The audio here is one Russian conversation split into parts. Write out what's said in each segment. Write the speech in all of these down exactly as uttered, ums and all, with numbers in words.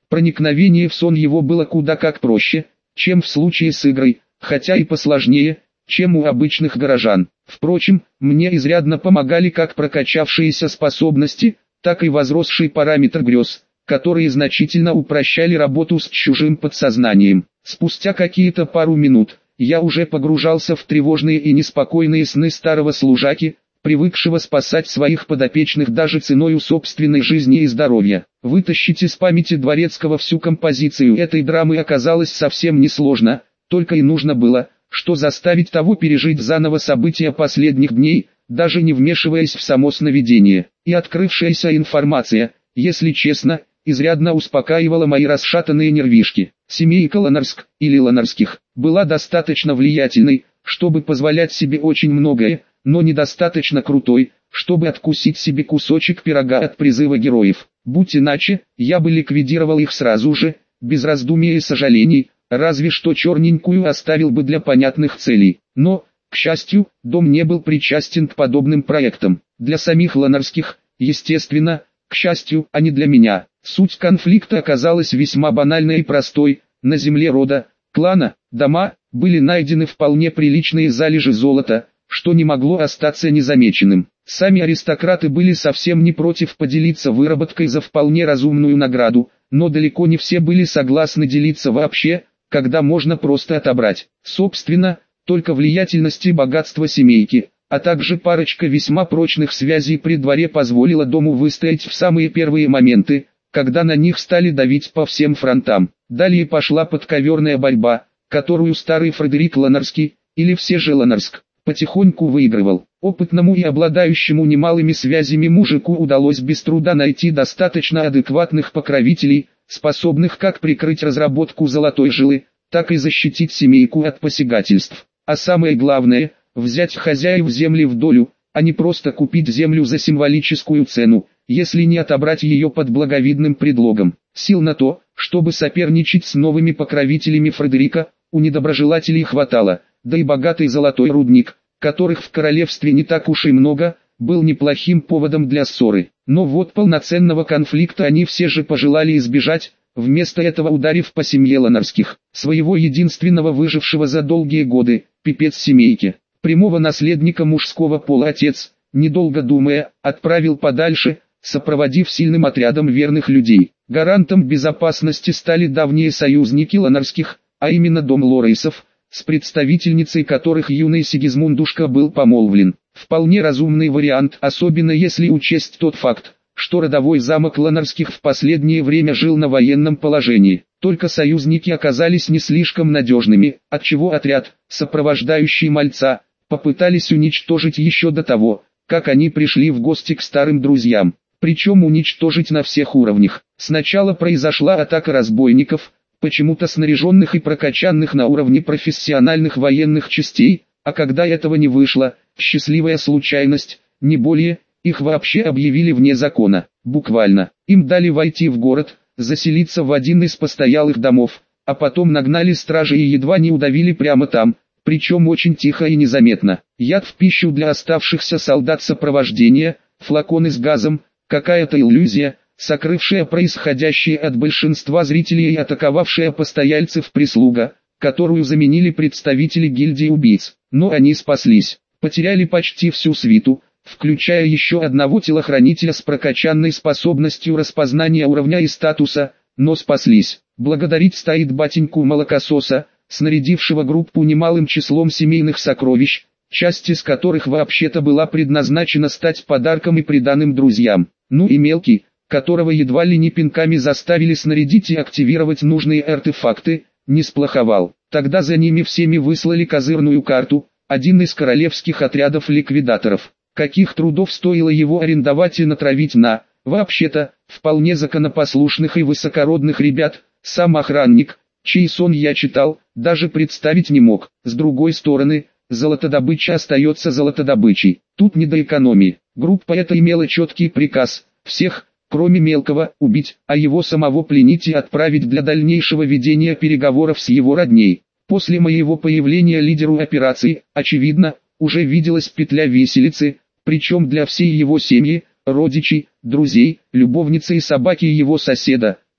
Проникновение в сон его было куда как проще, чем в случае с игрой, хотя и посложнее, чем у обычных горожан. Впрочем, мне изрядно помогали как прокачавшиеся способности, так и возросший параметр грез, которые значительно упрощали работу с чужим подсознанием. Спустя какие-то пару минут, я уже погружался в тревожные и неспокойные сны старого служаки, привыкшего спасать своих подопечных даже ценою собственной жизни и здоровья. Вытащить из памяти Дворецкого всю композицию этой драмы оказалось совсем несложно, только и нужно было, что заставить того пережить заново события последних дней, даже не вмешиваясь в само сновидение. И открывшаяся информация, если честно, изрядно успокаивала мои расшатанные нервишки. Семейка Ланарск, или Ланарских, была достаточно влиятельной, чтобы позволять себе очень многое, но недостаточно крутой, чтобы откусить себе кусочек пирога от призыва героев. Будь иначе, я бы ликвидировал их сразу же, без раздумий и сожалений, разве что черненькую оставил бы для понятных целей. Но, к счастью, дом не был причастен к подобным проектам. Для самих Ланарских, естественно, к счастью, а не для меня. Суть конфликта оказалась весьма банальной и простой. На земле рода, клана, дома, были найдены вполне приличные залежи золота, что не могло остаться незамеченным. Сами аристократы были совсем не против поделиться выработкой за вполне разумную награду, но далеко не все были согласны делиться вообще, когда можно просто отобрать. Собственно, только влиятельность и богатство семейки, а также парочка весьма прочных связей при дворе позволила дому выстоять в самые первые моменты, когда на них стали давить по всем фронтам. Далее пошла подковерная борьба, которую старый Фредерик Ланарский, или все же Ланарск, потихоньку выигрывал. Опытному и обладающему немалыми связями мужику удалось без труда найти достаточно адекватных покровителей, способных как прикрыть разработку золотой жилы, так и защитить семейку от посягательств. А самое главное, взять хозяев земли в долю, а не просто купить землю за символическую цену, если не отобрать ее под благовидным предлогом. Сил на то, чтобы соперничать с новыми покровителями Фредерика, у недоброжелателей хватало, да и богатый золотой рудник, которых в королевстве не так уж и много, был неплохим поводом для ссоры. Но вот полноценного конфликта они все же пожелали избежать, вместо этого ударив по семье Ланарских, своего единственного выжившего за долгие годы, пипец семейки. Прямого наследника мужского пола отец, недолго думая, отправил подальше, сопроводив сильным отрядом верных людей. Гарантом безопасности стали давние союзники Ланарских, а именно дом Лорейсов, с представительницей которых юный Сигизмундушка был помолвлен. Вполне разумный вариант, особенно если учесть тот факт, что родовой замок Ланарских в последнее время жил на военном положении. Только союзники оказались не слишком надежными, отчего отряд, сопровождающий мальца, попытались уничтожить еще до того, как они пришли в гости к старым друзьям. Причем уничтожить на всех уровнях. Сначала произошла атака разбойников, почему-то снаряженных и прокачанных на уровне профессиональных военных частей, а когда этого не вышло, счастливая случайность, не более, их вообще объявили вне закона. Буквально, им дали войти в город, заселиться в один из постоялых домов, а потом нагнали стражи и едва не удавили прямо там, причем очень тихо и незаметно. Яд в пищу для оставшихся солдат сопровождения, флаконы с газом, какая-то иллюзия, сокрывшая происходящее от большинства зрителей и атаковавшая постояльцев прислуга, которую заменили представители гильдии убийц. Но они спаслись, потеряли почти всю свиту, включая еще одного телохранителя с прокачанной способностью распознания уровня и статуса, но спаслись. Благодарить стоит батеньку молокососа, снарядившего группу немалым числом семейных сокровищ, часть из которых вообще-то была предназначена стать подарком и приданым друзьям. Ну и мелкий, которого едва ли не пинками заставили снарядить и активировать нужные артефакты, не сплоховал. Тогда за ними всеми выслали козырную карту, один из королевских отрядов ликвидаторов. Каких трудов стоило его арендовать и натравить на, вообще-то, вполне законопослушных и высокородных ребят, сам охранник, чей сон я читал, даже представить не мог. С другой стороны, золотодобыча остается золотодобычей. Тут не до экономии. Группа эта имела четкий приказ, всех, кроме мелкого, убить, а его самого пленить и отправить для дальнейшего ведения переговоров с его родней. После моего появления лидеру операции, очевидно, уже виделась петля виселицы, причем для всей его семьи, родичей, друзей, любовницы и собаки его соседа,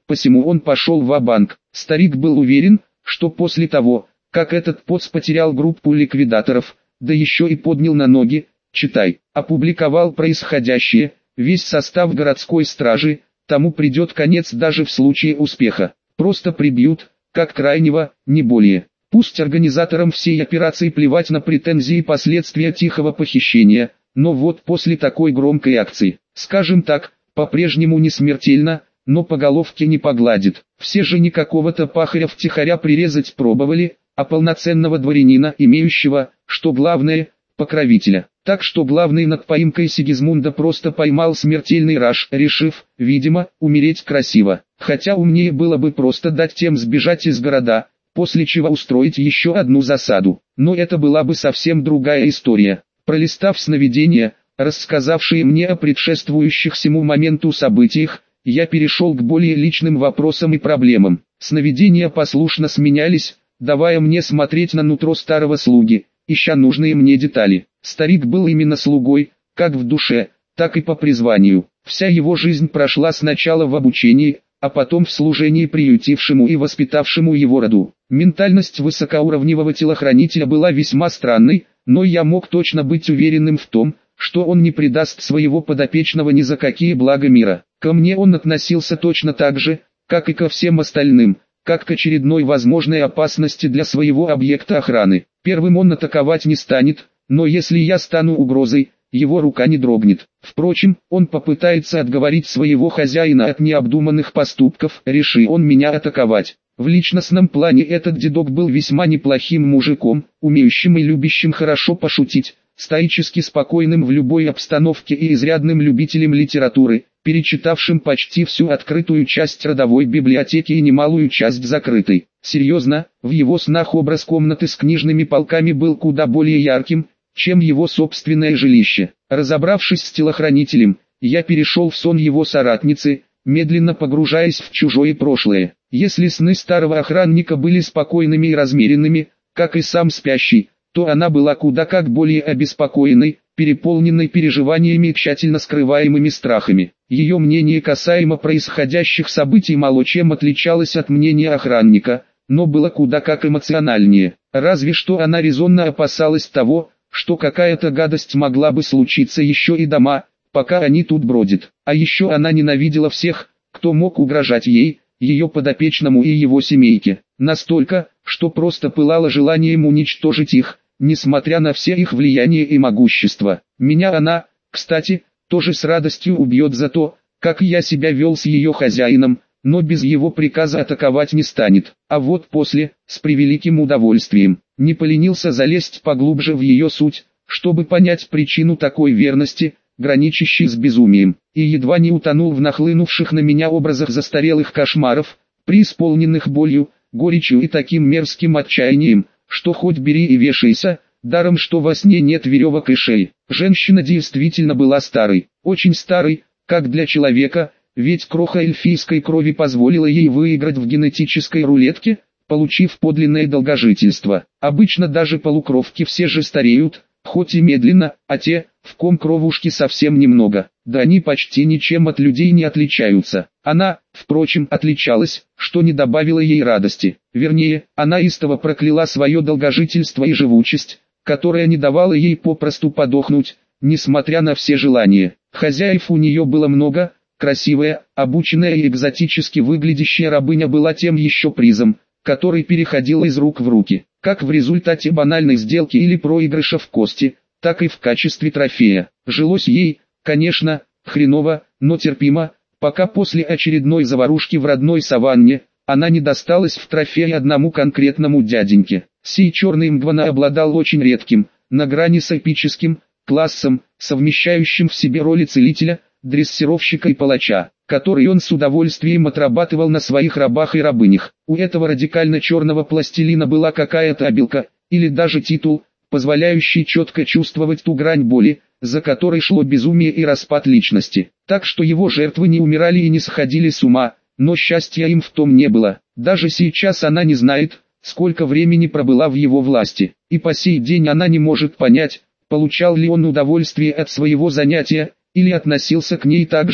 посему он пошел ва-банк. Старик был уверен, что после того, как этот поц потерял группу ликвидаторов, да еще и поднял на ноги, читай, опубликовал происходящее, весь состав городской стражи, тому придет конец даже в случае успеха. Просто прибьют, как крайнего, не более. Пусть организаторам всей операции плевать на претензии и последствия тихого похищения, но вот после такой громкой акции, скажем так, по-прежнему не смертельно, но по головке не погладит. Все же не какого-то пахаря втихаря прирезать пробовали, а полноценного дворянина, имеющего, что главное, покровителя. Так что главный над поимкой Сигизмунда просто поймал смертельный раж, решив, видимо, умереть красиво. Хотя умнее было бы просто дать тем сбежать из города, после чего устроить еще одну засаду. Но это была бы совсем другая история. Пролистав сновидения, рассказавшие мне о предшествующих сему моменту событиях, я перешел к более личным вопросам и проблемам. Сновидения послушно сменялись, давая мне смотреть на нутро старого слуги, ища нужные мне детали. Старик был именно слугой, как в душе, так и по призванию. Вся его жизнь прошла сначала в обучении, а потом в служении приютившему и воспитавшему его роду. Ментальность высокоуровневого телохранителя была весьма странной, но я мог точно быть уверенным в том, что он не предаст своего подопечного ни за какие блага мира. Ко мне он относился точно так же, как и ко всем остальным, как к очередной возможной опасности для своего объекта охраны. Первым он атаковать не станет, но если я стану угрозой, его рука не дрогнет. Впрочем, он попытается отговорить своего хозяина от необдуманных поступков, реши он меня атаковать. В личностном плане этот дедок был весьма неплохим мужиком, умеющим и любящим хорошо пошутить, стоически спокойным в любой обстановке и изрядным любителем литературы, перечитавшим почти всю открытую часть родовой библиотеки и немалую часть закрытой. Серьезно, в его снах образ комнаты с книжными полками был куда более ярким, чем его собственное жилище. Разобравшись с телохранителем, я перешел в сон его соратницы, медленно погружаясь в чужое прошлое. Если сны старого охранника были спокойными и размеренными, как и сам спящий, то она была куда как более обеспокоенной, переполненной переживаниями и тщательно скрываемыми страхами. Ее мнение касаемо происходящих событий мало чем отличалось от мнения охранника, но было куда как эмоциональнее. Разве что она резонно опасалась того, что какая-то гадость могла бы случиться еще и дома, пока они тут бродят. А еще она ненавидела всех, кто мог угрожать ей, ее подопечному и его семейке. Настолько, что просто пылала желанием уничтожить их, несмотря на все их влияние и могущество. Меня она, кстати, тоже с радостью убьет за то, как я себя вел с ее хозяином, но без его приказа атаковать не станет. А вот после, с превеликим удовольствием, не поленился залезть поглубже в ее суть, чтобы понять причину такой верности, граничащей с безумием, и едва не утонул в нахлынувших на меня образах застарелых кошмаров, преисполненных болью, горечью и таким мерзким отчаянием, что хоть бери и вешайся, даром что во сне нет веревок и шеи. Женщина действительно была старой, очень старой, как для человека, ведь кроха эльфийской крови позволила ей выиграть в генетической рулетке, получив подлинное долгожительство. Обычно даже полукровки все же стареют, хоть и медленно, а те, в ком кровушки совсем немного, да они почти ничем от людей не отличаются. Она, впрочем, отличалась, что не добавило ей радости. Вернее, она истово прокляла свое долгожительство и живучесть, которая не давала ей попросту подохнуть, несмотря на все желания. Хозяев у нее было много, красивая, обученная и экзотически выглядящая рабыня была тем еще призом, который переходил из рук в руки, как в результате банальной сделки или проигрыша в кости, так и в качестве трофея. Жилось ей, конечно, хреново, но терпимо, пока после очередной заварушки в родной саванне, она не досталась в трофей одному конкретному дяденьке. Сей черный мгвана обладал очень редким, на грани с эпическим, классом, совмещающим в себе роли целителя, дрессировщика и палача, который он с удовольствием отрабатывал на своих рабах и рабынях. У этого радикально черного пластилина была какая-то обилка, или даже титул, позволяющий четко чувствовать ту грань боли, за которой шло безумие и распад личности. Так что его жертвы не умирали и не сходили с ума, но счастья им в том не было. Даже сейчас она не знает, сколько времени пробыла в его власти, и по сей день она не может понять, получал ли он удовольствие от своего занятия, или относился к ней так же,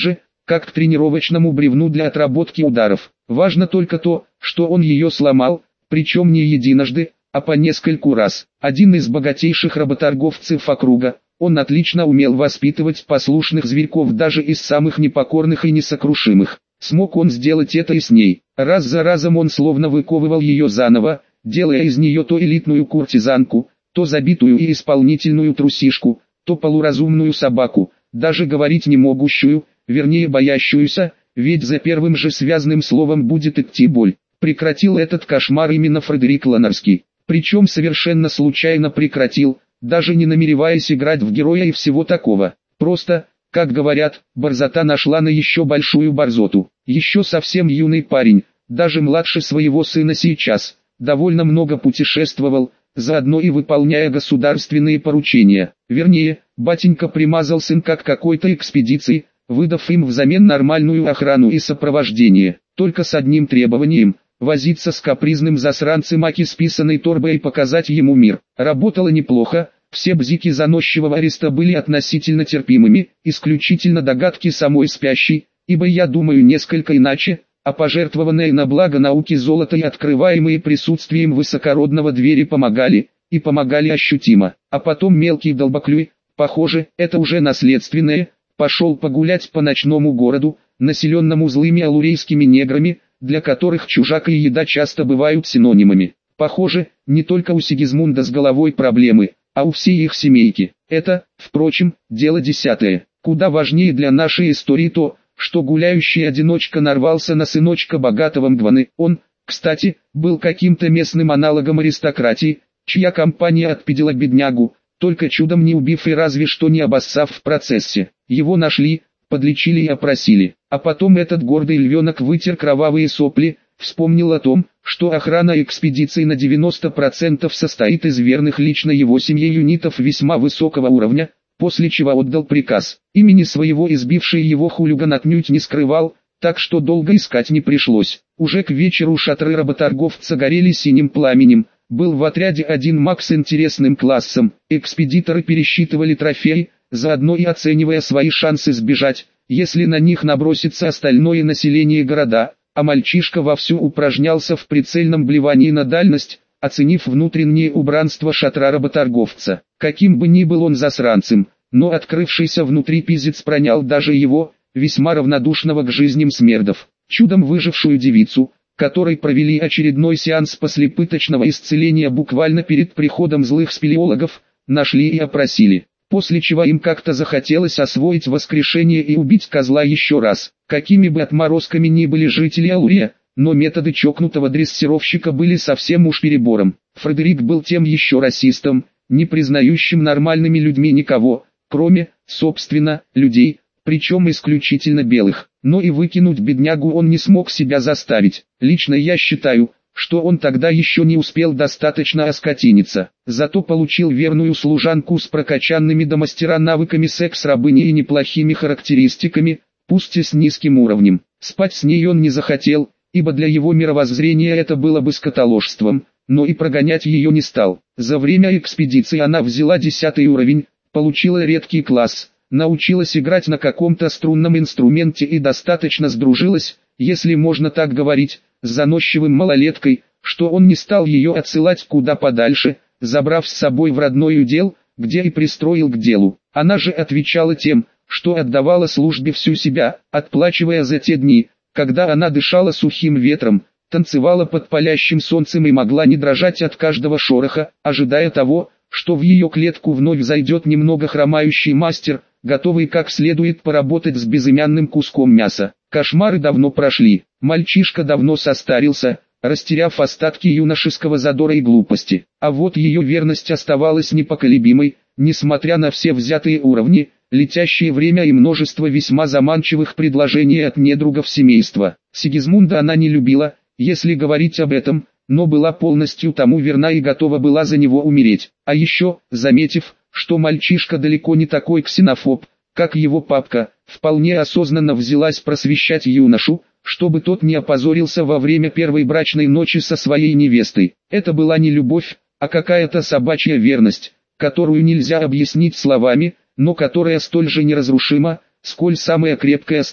как к тренировочному бревну для отработки ударов. Важно только то, что он ее сломал, причем не единожды, а по нескольку раз. Один из богатейших работорговцев округа, он отлично умел воспитывать послушных зверьков даже из самых непокорных и несокрушимых. Смог он сделать это и с ней. Раз за разом он словно выковывал ее заново, делая из нее то элитную куртизанку, то забитую и исполнительную трусишку, то полуразумную собаку, даже говорить не могущую, вернее боящуюся, ведь за первым же связанным словом будет идти боль. Прекратил этот кошмар именно Фредерик Ланарский. Причем совершенно случайно прекратил, даже не намереваясь играть в героя и всего такого. Просто, как говорят, борзота нашла на еще большую борзоту. Еще совсем юный парень, даже младше своего сына сейчас, довольно много путешествовал, заодно и выполняя государственные поручения. Вернее, батенька примазал сын как какой-то экспедиции, выдав им взамен нормальную охрану и сопровождение, только с одним требованием – возиться с капризным засранцем Аки с писаной торбой и показать ему мир. Работало неплохо, все бзики заносчивого ареста были относительно терпимыми, исключительно догадки самой спящей, ибо я думаю несколько иначе, а пожертвованные на благо науки золото и открываемые присутствием высокородного двери помогали, и помогали ощутимо. А потом мелкий долбоклюй, похоже, это уже наследственное, пошел погулять по ночному городу, населенному злыми алурейскими неграми, для которых чужак и еда часто бывают синонимами. Похоже, не только у Сигизмунда с головой проблемы, а у всей их семейки. Это, впрочем, дело десятое. Куда важнее для нашей истории то, что гуляющий одиночка нарвался на сыночка богатого Мгваны. Он, кстати, был каким-то местным аналогом аристократии, чья компания отпидела беднягу, только чудом не убив и разве что не обоссав в процессе. Его нашли, подлечили и опросили. А потом этот гордый львенок вытер кровавые сопли, вспомнил о том, что охрана экспедиции на девяносто процентов состоит из верных лично его семье юнитов весьма высокого уровня, после чего отдал приказ. Имени своего избивший его хулиган отнюдь не скрывал, так что долго искать не пришлось. Уже к вечеру шатры работорговца горели синим пламенем, был в отряде один маг с интересным классом, экспедиторы пересчитывали трофеи, заодно и оценивая свои шансы сбежать, если на них набросится остальное население города, а мальчишка вовсю упражнялся в прицельном блевании на дальность, оценив внутреннее убранство шатра работорговца. Каким бы ни был он засранцем, но открывшийся внутри пизец пронял даже его, весьма равнодушного к жизням смердов. Чудом выжившую девицу, которой провели очередной сеанс послепыточного исцеления буквально перед приходом злых спелеологов, нашли и опросили. После чего им как-то захотелось освоить воскрешение и убить козла еще раз. Какими бы отморозками ни были жители Алурия, но методы чокнутого дрессировщика были совсем уж перебором. Фредерик был тем еще расистом, не признающим нормальными людьми никого, кроме, собственно, людей, причем исключительно белых. Но и выкинуть беднягу он не смог себя заставить. Лично я считаю, что он тогда еще не успел достаточно оскотиниться. Зато получил верную служанку с прокачанными до мастера навыками секс-рабыни и неплохими характеристиками, пусть и с низким уровнем. Спать с ней он не захотел, ибо для его мировоззрения это было бы скотоложством, но и прогонять ее не стал. За время экспедиции она взяла десятый уровень, получила редкий класс, научилась играть на каком-то струнном инструменте и достаточно сдружилась, если можно так говорить, с заносчивым малолеткой, что он не стал ее отсылать куда подальше, забрав с собой в родной удел, где и пристроил к делу. Она же отвечала тем, что отдавала службе всю себя, отплачивая за те дни, когда она дышала сухим ветром, танцевала под палящим солнцем и могла не дрожать от каждого шороха, ожидая того, что в ее клетку вновь зайдет немного хромающий мастер, готовый как следует поработать с безымянным куском мяса. Кошмары давно прошли, мальчишка давно состарился, растеряв остатки юношеского задора и глупости. А вот ее верность оставалась непоколебимой, несмотря на все взятые уровни, летящее время и множество весьма заманчивых предложений от недругов семейства. Сигизмунда она не любила, если говорить об этом, но была полностью тому верна и готова была за него умереть. А еще, заметив, что мальчишка далеко не такой ксенофоб, как его папка, вполне осознанно взялась просвещать юношу, чтобы тот не опозорился во время первой брачной ночи со своей невестой. Это была не любовь, а какая-то собачья верность, которую нельзя объяснить словами, но которая столь же неразрушима, сколь самая крепкая сталь.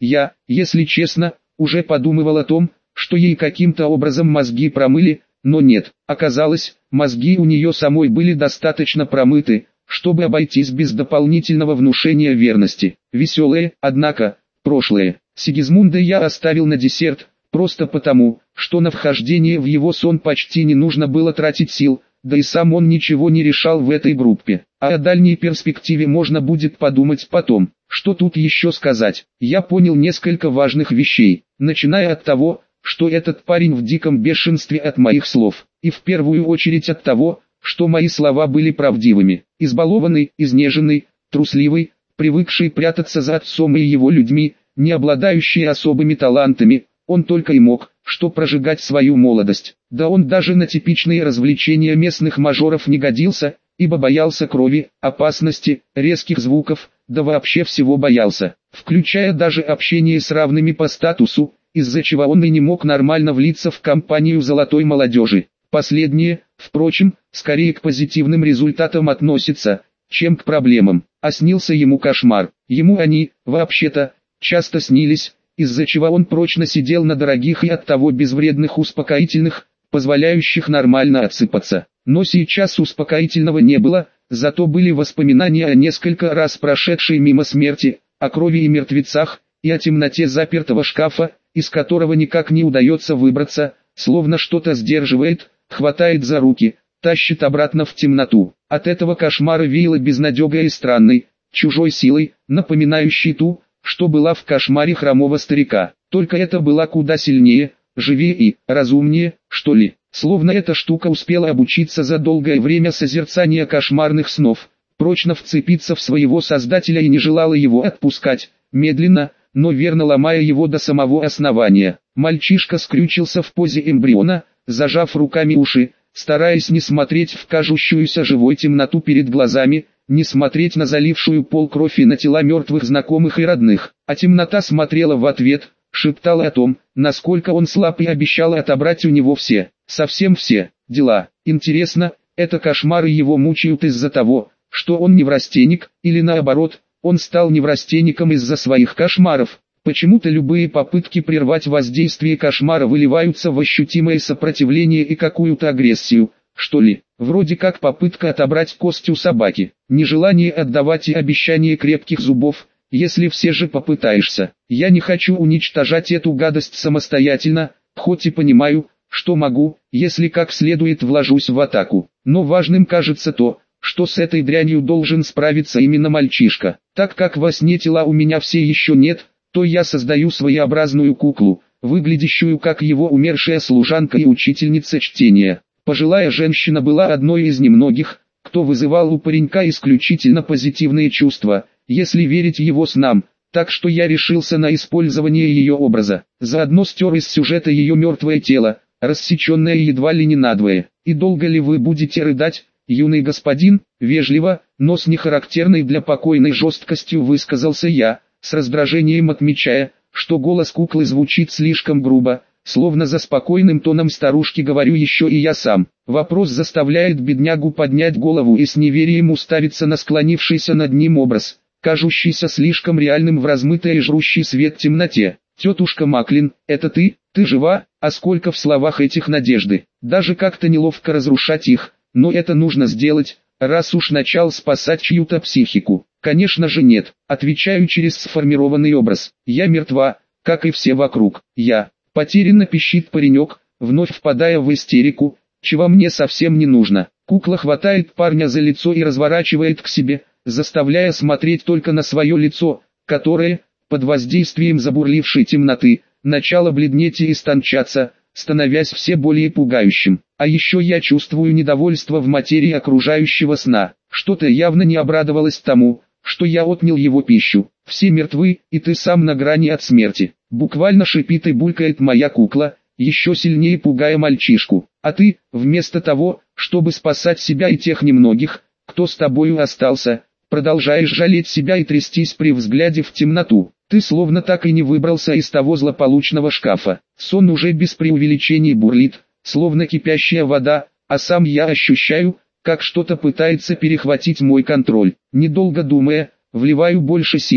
Я, если честно, уже подумывал о том, что ей каким-то образом мозги промыли, но нет, оказалось, мозги у нее самой были достаточно промыты, чтобы обойтись без дополнительного внушения верности. Веселое, однако, прошлое. Сигизмунда я оставил на десерт, просто потому, что на вхождение в его сон почти не нужно было тратить сил, да и сам он ничего не решал в этой группе. А о дальней перспективе можно будет подумать потом. Что тут еще сказать? Я понял несколько важных вещей, начиная от того, что этот парень в диком бешенстве от моих слов, и в первую очередь от того, что мои слова были правдивыми. Избалованный, изнеженный, трусливый, привыкший прятаться за отцом и его людьми, не обладающий особыми талантами, он только и мог, что прожигать свою молодость. Да он даже на типичные развлечения местных мажоров не годился, ибо боялся крови, опасности, резких звуков, да вообще всего боялся, включая даже общение с равными по статусу, из-за чего он и не мог нормально влиться в компанию золотой молодежи. Последнее, впрочем, скорее к позитивным результатам относится, чем к проблемам. А снился ему кошмар. Ему они, вообще-то, часто снились, из-за чего он прочно сидел на дорогих и оттого безвредных успокоительных, позволяющих нормально отсыпаться. Но сейчас успокоительного не было, зато были воспоминания о несколько раз прошедшей мимо смерти, о крови и мертвецах, и о темноте запертого шкафа, из которого никак не удается выбраться, словно что-то сдерживает, хватает за руки, тащит обратно в темноту. От этого кошмара веяло безнадегой и странной, чужой силой, напоминающей ту, что была в кошмаре хромого старика. Только это была куда сильнее, живее и разумнее, что ли. Словно эта штука успела обучиться за долгое время созерцания кошмарных снов, прочно вцепиться в своего создателя и не желала его отпускать, медленно, но верно ломая его до самого основания. Мальчишка скрючился в позе эмбриона, зажав руками уши, стараясь не смотреть в кажущуюся живой темноту перед глазами, не смотреть на залившую пол кровь и на тела мертвых знакомых и родных. А темнота смотрела в ответ, шептала о том, насколько он слаб, и обещала отобрать у него все, совсем все, дела. Интересно, это кошмары его мучают из-за того, что он неврастенник, или наоборот, он стал неврастенником из-за своих кошмаров. Почему-то любые попытки прервать воздействие кошмара выливаются в ощутимое сопротивление и какую-то агрессию, что ли. Вроде как попытка отобрать кость у собаки, нежелание отдавать и обещание крепких зубов, если все же попытаешься. Я не хочу уничтожать эту гадость самостоятельно, хоть и понимаю, что могу, если как следует вложусь в атаку. Но важным кажется то, что с этой дрянью должен справиться именно мальчишка. Так как во сне тела у меня все еще нет, то я создаю своеобразную куклу, выглядящую как его умершая служанка и учительница чтения. Пожилая женщина была одной из немногих, кто вызывал у паренька исключительно позитивные чувства, если верить его снам, так что я решился на использование ее образа. Заодно стер из сюжета ее мертвое тело, рассеченное едва ли не надвое. И долго ли вы будете рыдать, юный господин? Вежливо, но с нехарактерной для покойной жесткостью высказался я, с раздражением отмечая, что голос куклы звучит слишком грубо, словно за спокойным тоном старушки говорю еще и я сам. Вопрос заставляет беднягу поднять голову и с неверием уставиться на склонившийся над ним образ, кажущийся слишком реальным в размытой и жрущей свет темноте. «Тетушка Маклин, это ты? Ты жива?» А сколько в словах этих надежды. Даже как-то неловко разрушать их, но это нужно сделать, раз уж начал спасать чью-то психику. Конечно же нет, отвечаю через сформированный образ. Я мертва, как и все вокруг. Я. Потерянно пищит паренек, вновь впадая в истерику, чего мне совсем не нужно. Кукла хватает парня за лицо и разворачивает к себе, заставляя смотреть только на свое лицо, которое, под воздействием забурлившей темноты, начало бледнеть и истончаться, становясь все более пугающим. А еще я чувствую недовольство в материи окружающего сна. Что-то явно не обрадовалось тому, что я отнял его пищу. Все мертвы, и ты сам на грани от смерти. Буквально шипит и булькает моя кукла, еще сильнее пугая мальчишку. А ты, вместо того, чтобы спасать себя и тех немногих, кто с тобою остался, продолжаешь жалеть себя и трястись при взгляде в темноту. Ты словно так и не выбрался из того злополучного шкафа. Сон уже без преувеличений бурлит, словно кипящая вода, а сам я ощущаю, как что-то пытается перехватить мой контроль. Недолго думая, вливаю больше силы,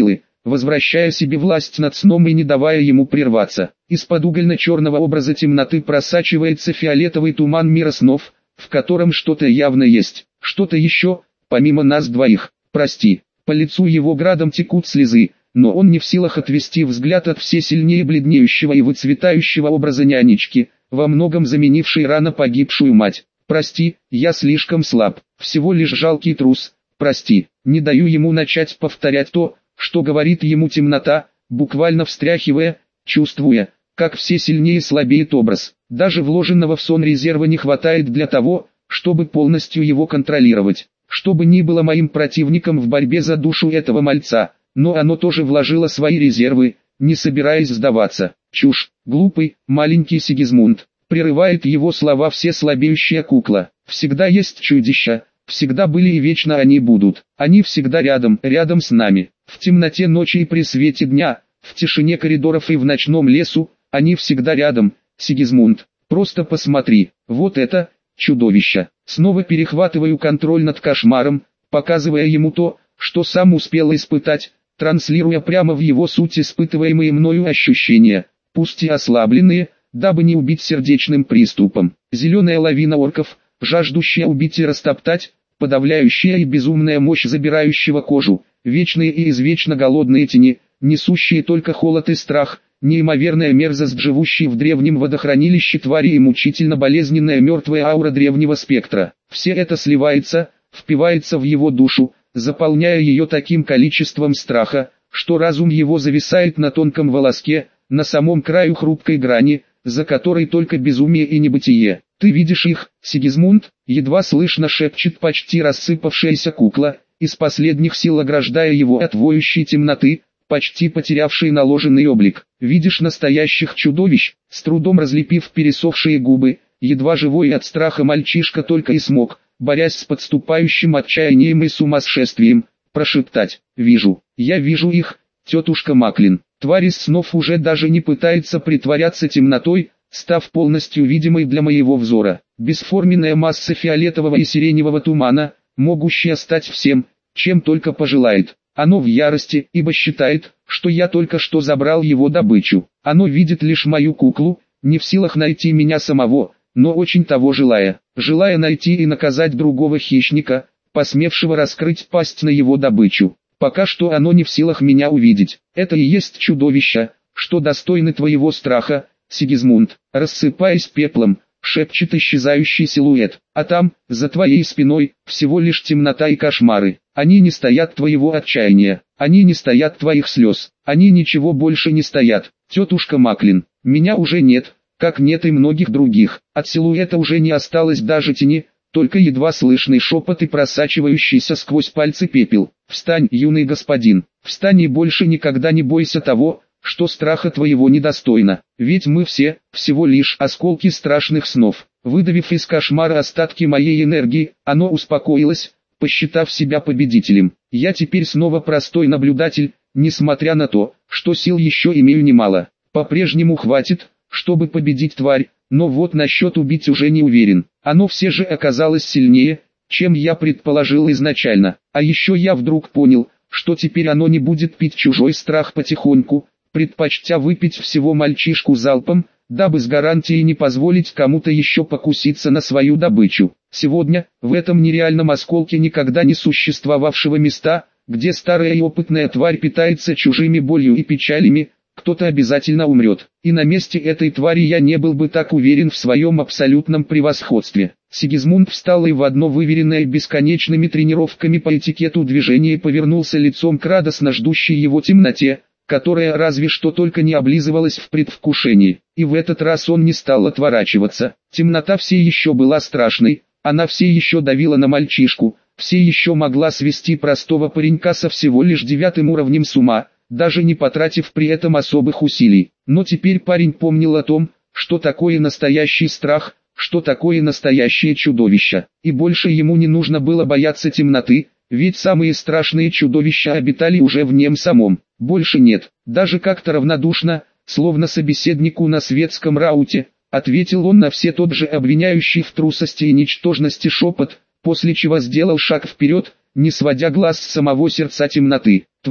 возвращая себе власть над сном и не давая ему прерваться. Из-под угольно-черного образа темноты просачивается фиолетовый туман мира снов, в котором что-то явно есть, что-то еще, помимо нас двоих. Прости. По лицу его градом текут слезы, но он не в силах отвести взгляд от все сильнее бледнеющего и выцветающего образа нянечки, во многом заменившей рано погибшую мать. Прости, я слишком слаб, всего лишь жалкий трус, прости. Не даю ему начать повторять то, что говорит ему темнота, буквально встряхивая, чувствуя, как все сильнее слабеет образ. Даже вложенного в сон резерва не хватает для того, чтобы полностью его контролировать. Что бы ни было моим противником в борьбе за душу этого мальца, но оно тоже вложило свои резервы, не собираясь сдаваться. Чушь, глупый, маленький Сигизмунд. Прерывает его слова все слабеющая кукла. Всегда есть чудища, всегда были и вечно они будут. Они всегда рядом, рядом с нами. В темноте ночи и при свете дня, в тишине коридоров и в ночном лесу, они всегда рядом, Сигизмунд. Просто посмотри, вот это, чудовище. Снова перехватываю контроль над кошмаром, показывая ему то, что сам успел испытать, транслируя прямо в его суть испытываемые мною ощущения, пусть и ослабленные, дабы не убить сердечным приступом. Зеленая лавина орков, жаждущая убить и растоптать, подавляющая и безумная мощь забирающего кожу, вечные и извечно голодные тени, несущие только холод и страх, неимоверная мерзость живущей в древнем водохранилище твари и мучительно болезненная мертвая аура древнего спектра. Все это сливается, впивается в его душу, заполняя ее таким количеством страха, что разум его зависает на тонком волоске, на самом краю хрупкой грани, за которой только безумие и небытие. «Ты видишь их, Сигизмунд?» — едва слышно шепчет почти рассыпавшаяся кукла, из последних сил ограждая его от воющей темноты, почти потерявший наложенный облик. «Видишь настоящих чудовищ?» С трудом разлепив пересохшие губы, едва живой от страха мальчишка только и смог, борясь с подступающим отчаянием и сумасшествием, прошептать: «Вижу, я вижу их, тетушка Маклин». Тварь из снов уже даже не пытается притворяться темнотой, став полностью видимой для моего взора. Бесформенная масса фиолетового и сиреневого тумана, могущая стать всем, чем только пожелает. Оно в ярости, ибо считает, что я только что забрал его добычу. Оно видит лишь мою куклу, не в силах найти меня самого, но очень того желая. Желая найти и наказать другого хищника, посмевшего раскрыть пасть на его добычу. Пока что оно не в силах меня увидеть. Это и есть чудовище, что достойны твоего страха, Сигизмунд. Рассыпаясь пеплом, шепчет исчезающий силуэт. А там, за твоей спиной, всего лишь темнота и кошмары. Они не стоят твоего отчаяния. Они не стоят твоих слез. Они ничего больше не стоят. Тетушка Маклин, меня уже нет, как нет и многих других. От силуэта уже не осталось даже тени, только едва слышный шепот и просачивающийся сквозь пальцы пепел. «Встань, юный господин, встань и больше никогда не бойся того, что страха твоего недостойно, ведь мы все, всего лишь осколки страшных снов». Выдавив из кошмара остатки моей энергии, оно успокоилось, посчитав себя победителем. Я теперь снова простой наблюдатель, несмотря на то, что сил еще имею немало. По-прежнему хватит, чтобы победить тварь, но вот насчет убить уже не уверен. Оно все же оказалось сильнее, чем я предположил изначально. А еще я вдруг понял, что теперь оно не будет пить чужой страх потихоньку, предпочтя выпить всего мальчишку залпом, дабы с гарантией не позволить кому-то еще покуситься на свою добычу. Сегодня, в этом нереальном осколке никогда не существовавшего места, где старая и опытная тварь питается чужими болью и печалями, кто-то обязательно умрет. И на месте этой твари я не был бы так уверен в своем абсолютном превосходстве. Сигизмунд встал и в одно выверенное бесконечными тренировками по этикету движение повернулся лицом к радостно ждущей его темноте, которая разве что только не облизывалась в предвкушении. И в этот раз он не стал отворачиваться. Темнота все еще была страшной, она все еще давила на мальчишку, все еще могла свести простого паренька со всего лишь девятым уровнем с ума, даже не потратив при этом особых усилий. Но теперь парень помнил о том, что такое настоящий страх, что такое настоящее чудовище. И больше ему не нужно было бояться темноты, ведь самые страшные чудовища обитали уже в нем самом. Больше нет. Даже как-то равнодушно, словно собеседнику на светском рауте, ответил он на все тот же обвиняющий в трусости и ничтожности шепот, после чего сделал шаг вперед, не сводя глаз с самого сердца темноты. Тварь,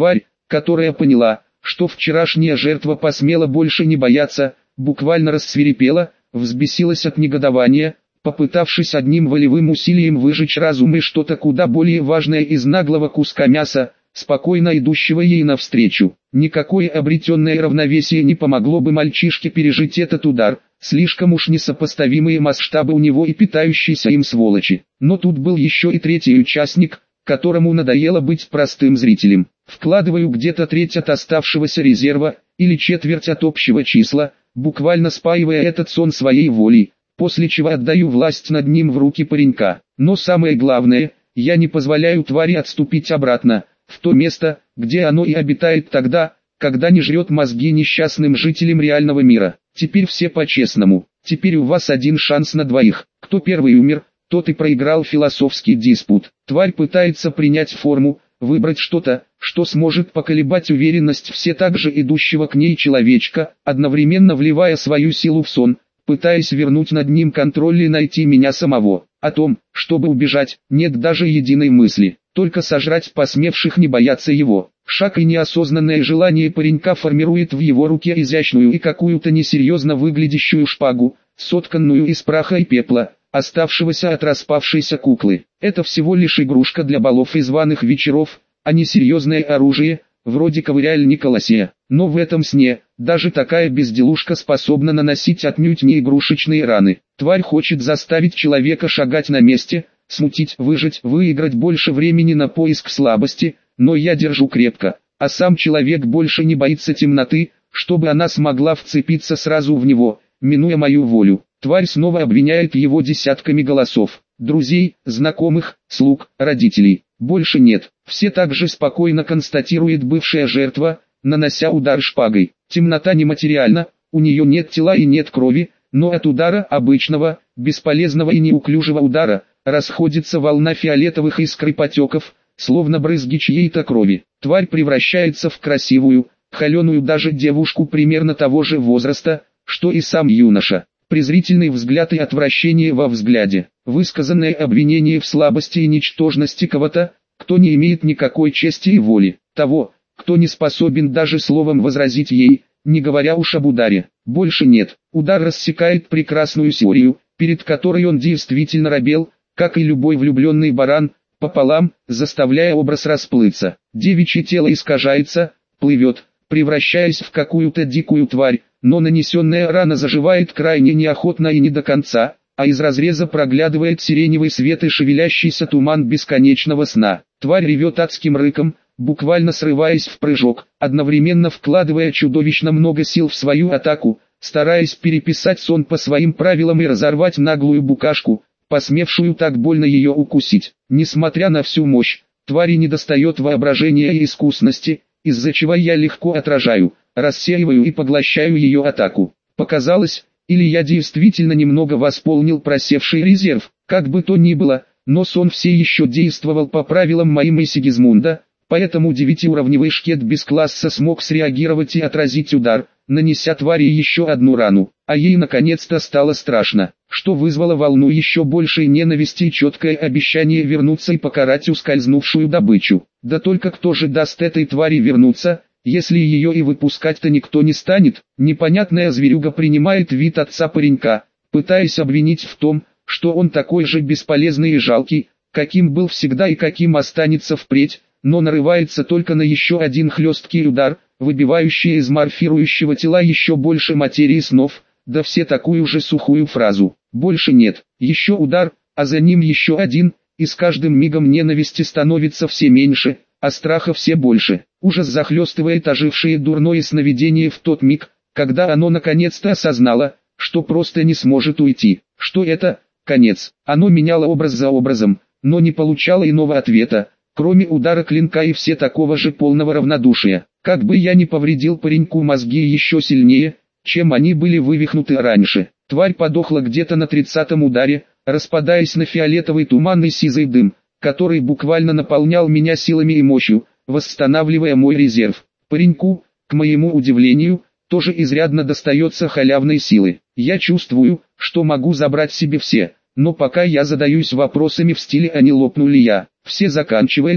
которая поняла, что вчерашняя жертва посмела больше не бояться, буквально рассвирепела, взбесилась от негодования, попытавшись одним волевым усилием выжечь разум и что-то куда более важное из наглого куска мяса, спокойно идущего ей навстречу. Никакое обретенное равновесие не помогло бы мальчишке пережить этот удар, слишком уж несопоставимые масштабы у него и питающиеся им сволочи. Но тут был еще и третий участник, которому надоело быть простым зрителем. Вкладываю где-то треть от оставшегося резерва, или четверть от общего числа, буквально спаивая этот сон своей волей, после чего отдаю власть над ним в руки паренька. Но самое главное, я не позволяю твари отступить обратно, в то место, где оно и обитает тогда, когда не жрет мозги несчастным жителям реального мира. Теперь все по-честному, теперь у вас один шанс на двоих, кто первый умер, тот и проиграл философский диспут. Тварь пытается принять форму, выбрать что-то, что сможет поколебать уверенность все так же идущего к ней человечка, одновременно вливая свою силу в сон, пытаясь вернуть над ним контроль и найти меня самого. О том, чтобы убежать, нет даже единой мысли, только сожрать посмевших не бояться его. Шаг и неосознанное желание паренька формирует в его руке изящную и какую-то несерьезно выглядящую шпагу, сотканную из праха и пепла, оставшегося от распавшейся куклы. Это всего лишь игрушка для балов и званых вечеров, а не серьезное оружие, вроде ковыряльника лося. Но в этом сне, даже такая безделушка способна наносить отнюдь не игрушечные раны. Тварь хочет заставить человека шагать на месте, смутить, выжать, выиграть больше времени на поиск слабости, но я держу крепко, а сам человек больше не боится темноты, чтобы она смогла вцепиться сразу в него, минуя мою волю. Тварь снова обвиняет его десятками голосов, друзей, знакомых, слуг, родителей. Больше нет, все так же спокойно констатирует бывшая жертва, нанося удар шпагой. Темнота нематериальна, у нее нет тела и нет крови, но от удара обычного, бесполезного и неуклюжего удара, расходится волна фиолетовых искр и потеков, словно брызги чьей-то крови. Тварь превращается в красивую, холеную даже девушку примерно того же возраста, что и сам юноша. Презрительный взгляд и отвращение во взгляде, высказанное обвинение в слабости и ничтожности кого-то, кто не имеет никакой чести и воли, того, кто не способен даже словом возразить ей, не говоря уж об ударе. Больше нет, удар рассекает прекрасную теорию, перед которой он действительно робел, как и любой влюбленный баран, пополам, заставляя образ расплыться. Девичье тело искажается, плывет, превращаясь в какую-то дикую тварь, но нанесенная рана заживает крайне неохотно и не до конца, а из разреза проглядывает сиреневый свет и шевелящийся туман бесконечного сна. Тварь ревет адским рыком, буквально срываясь в прыжок, одновременно вкладывая чудовищно много сил в свою атаку, стараясь переписать сон по своим правилам и разорвать наглую букашку, посмевшую так больно ее укусить. Несмотря на всю мощь, твари недостает воображения и искусности, из-за чего я легко отражаю, рассеиваю и поглощаю ее атаку. Показалось, или я действительно немного восполнил просевший резерв, как бы то ни было, но сон все еще действовал по правилам моим и Сигизмунда, поэтому девятиуровневый шкет без класса смог среагировать и отразить удар, нанеся твари еще одну рану, а ей наконец-то стало страшно, что вызвало волну еще большей ненависти и четкое обещание вернуться и покарать ускользнувшую добычу. Да только кто же даст этой твари вернуться, если ее и выпускать-то никто не станет? Непонятная зверюга принимает вид отца паренька, пытаясь обвинить в том, что он такой же бесполезный и жалкий, каким был всегда и каким останется впредь, но нарывается только на еще один хлесткий удар, выбивающий из морфирующего тела еще больше материи снов, да все такую же сухую фразу. Больше нет, еще удар, а за ним еще один, и с каждым мигом ненависти становится все меньше, а страха все больше. Ужас захлестывает ожившее дурное сновидение в тот миг, когда оно наконец-то осознало, что просто не сможет уйти, что это конец. Оно меняло образ за образом, но не получало иного ответа, кроме удара клинка и все такого же полного равнодушия. Как бы я ни повредил пареньку мозги еще сильнее, чем они были вывихнуты раньше. Тварь подохла где-то на тридцатом ударе, распадаясь на фиолетовый туман и сизый дым, который буквально наполнял меня силами и мощью, восстанавливая мой резерв. Пареньку, к моему удивлению, тоже изрядно достается халявной силы. Я чувствую, что могу забрать себе все, но пока я задаюсь вопросами в стиле «а не лопну ли я?». Все заканчивается,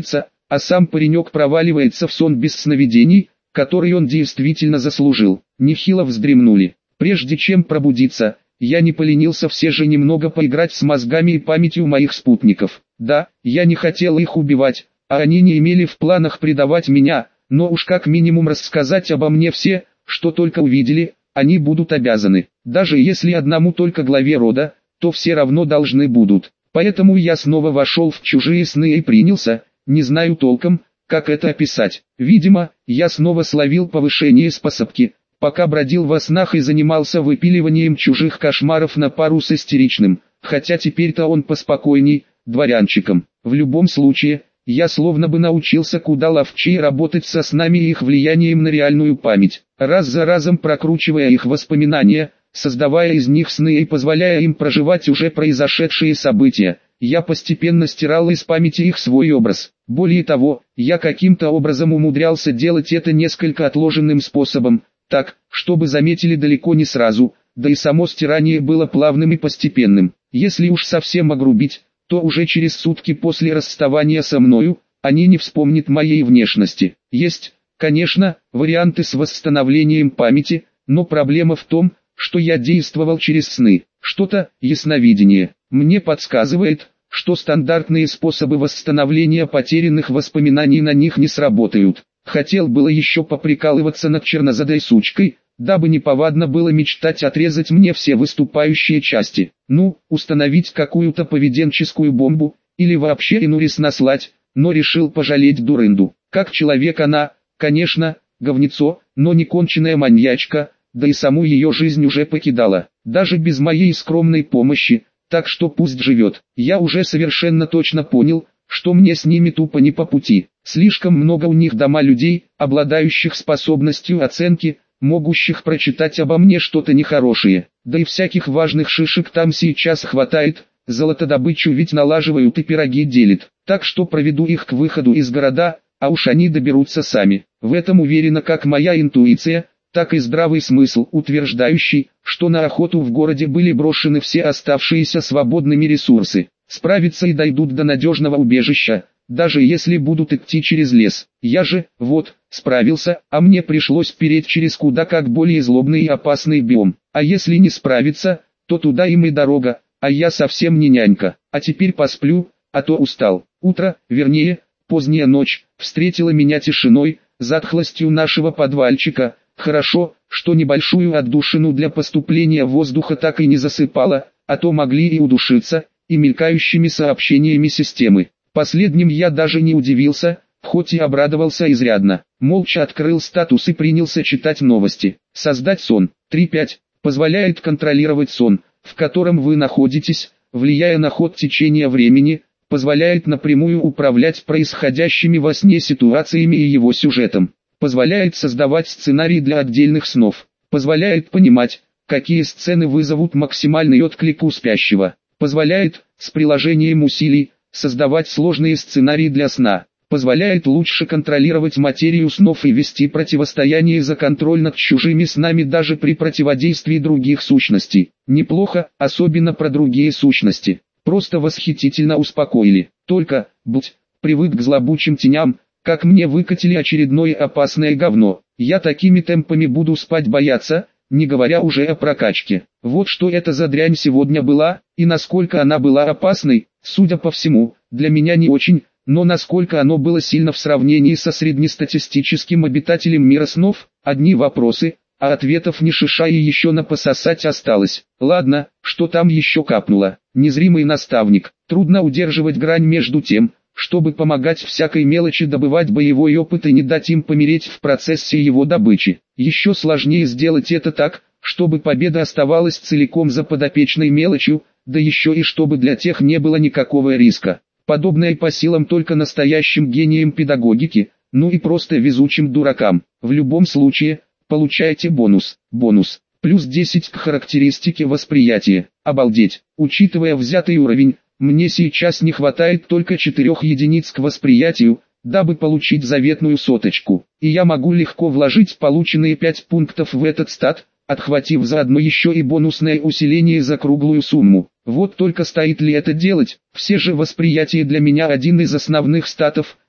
а сам паренек проваливается в сон без сновидений, который он действительно заслужил. Нехило вздремнули. Прежде чем пробудиться, я не поленился все же немного поиграть с мозгами и памятью моих спутников. Да, я не хотел их убивать, а они не имели в планах предавать меня, но уж как минимум рассказать обо мне все, что только увидели, они будут обязаны. Даже если одному только главе рода, то все равно должны будут. Поэтому я снова вошел в чужие сны и принялся, не знаю толком, как это описать. Видимо, я снова словил повышение способки, пока бродил во снах и занимался выпиливанием чужих кошмаров на пару с истеричным, хотя теперь-то он поспокойней, дворянчиком. В любом случае, я словно бы научился куда ловчее работать со снами и их влиянием на реальную память, раз за разом прокручивая их воспоминания, создавая из них сны и позволяя им проживать уже произошедшие события. Я постепенно стирал из памяти их свой образ. Более того, я каким-то образом умудрялся делать это несколько отложенным способом, так, чтобы заметили далеко не сразу, да и само стирание было плавным и постепенным. Если уж совсем огрубить, то уже через сутки после расставания со мною, они не вспомнят моей внешности. Есть, конечно, варианты с восстановлением памяти, но проблема в том, что я действовал через сны. Что-то, ясновидение, мне подсказывает, что стандартные способы восстановления потерянных воспоминаний на них не сработают. Хотел было еще поприкалываться над чернозадой сучкой, дабы неповадно было мечтать отрезать мне все выступающие части. Ну, установить какую-то поведенческую бомбу, или вообще инурис наслать, но решил пожалеть дурынду. Как человек она, конечно, говнецо, но не конченая маньячка, да и саму ее жизнь уже покидала, даже без моей скромной помощи, так что пусть живет. Я уже совершенно точно понял, что мне с ними тупо не по пути. Слишком много у них дома людей, обладающих способностью оценки, могущих прочитать обо мне что-то нехорошее. Да и всяких важных шишек там сейчас хватает, золотодобычу ведь налаживают и пироги делят. Так что проведу их к выходу из города, а уж они доберутся сами. В этом уверена как моя интуиция, так и здравый смысл, утверждающий, что на охоту в городе были брошены все оставшиеся свободными ресурсы. Справятся и дойдут до надежного убежища, даже если будут идти через лес. Я же, вот, справился, а мне пришлось переть через куда как более злобный и опасный биом. А если не справиться, то туда им и дорога, а я совсем не нянька. А теперь посплю, а то устал. Утро, вернее, поздняя ночь, встретила меня тишиной, затхлостью нашего подвальчика. Хорошо, что небольшую отдушину для поступления воздуха так и не засыпало, а то могли и удушиться, и мелькающими сообщениями системы. Последним я даже не удивился, хоть и обрадовался изрядно. Молча открыл статус и принялся читать новости. Создать сон. три пять. Позволяет контролировать сон, в котором вы находитесь, влияя на ход течения времени, позволяет напрямую управлять происходящими во сне ситуациями и его сюжетом. Позволяет создавать сценарий для отдельных снов. Позволяет понимать, какие сцены вызовут максимальный отклик у спящего. Позволяет, с приложением усилий, создавать сложные сценарии для сна. Позволяет лучше контролировать материю снов и вести противостояние за контроль над чужими снами даже при противодействии других сущностей. Неплохо, особенно про другие сущности. Просто восхитительно успокоили. Только, будь, привык к злобучим теням, как мне выкатили очередное опасное говно. Я такими темпами буду спать бояться, не говоря уже о прокачке. Вот что это за дрянь сегодня была, и насколько она была опасной, судя по всему, для меня не очень, но насколько оно было сильно в сравнении со среднестатистическим обитателем мира снов, одни вопросы, а ответов ни шиша и еще на пососать осталось. Ладно, что там еще капнуло. Незримый наставник. Трудно удерживать грань между тем, чтобы помогать всякой мелочи добывать боевой опыт и не дать им помереть в процессе его добычи. Еще сложнее сделать это так, чтобы победа оставалась целиком за подопечной мелочью, да еще и чтобы для тех не было никакого риска. Подобное по силам только настоящим гениям педагогики, ну и просто везучим дуракам. В любом случае, получаете бонус. Бонус. Плюс десять к характеристике восприятия. Обалдеть. Учитывая взятый уровень, мне сейчас не хватает только четырех единиц к восприятию, дабы получить заветную соточку. И я могу легко вложить полученные пять пунктов в этот стат, отхватив заодно еще и бонусное усиление за круглую сумму. Вот только стоит ли это делать? Все же восприятие для меня один из основных статов,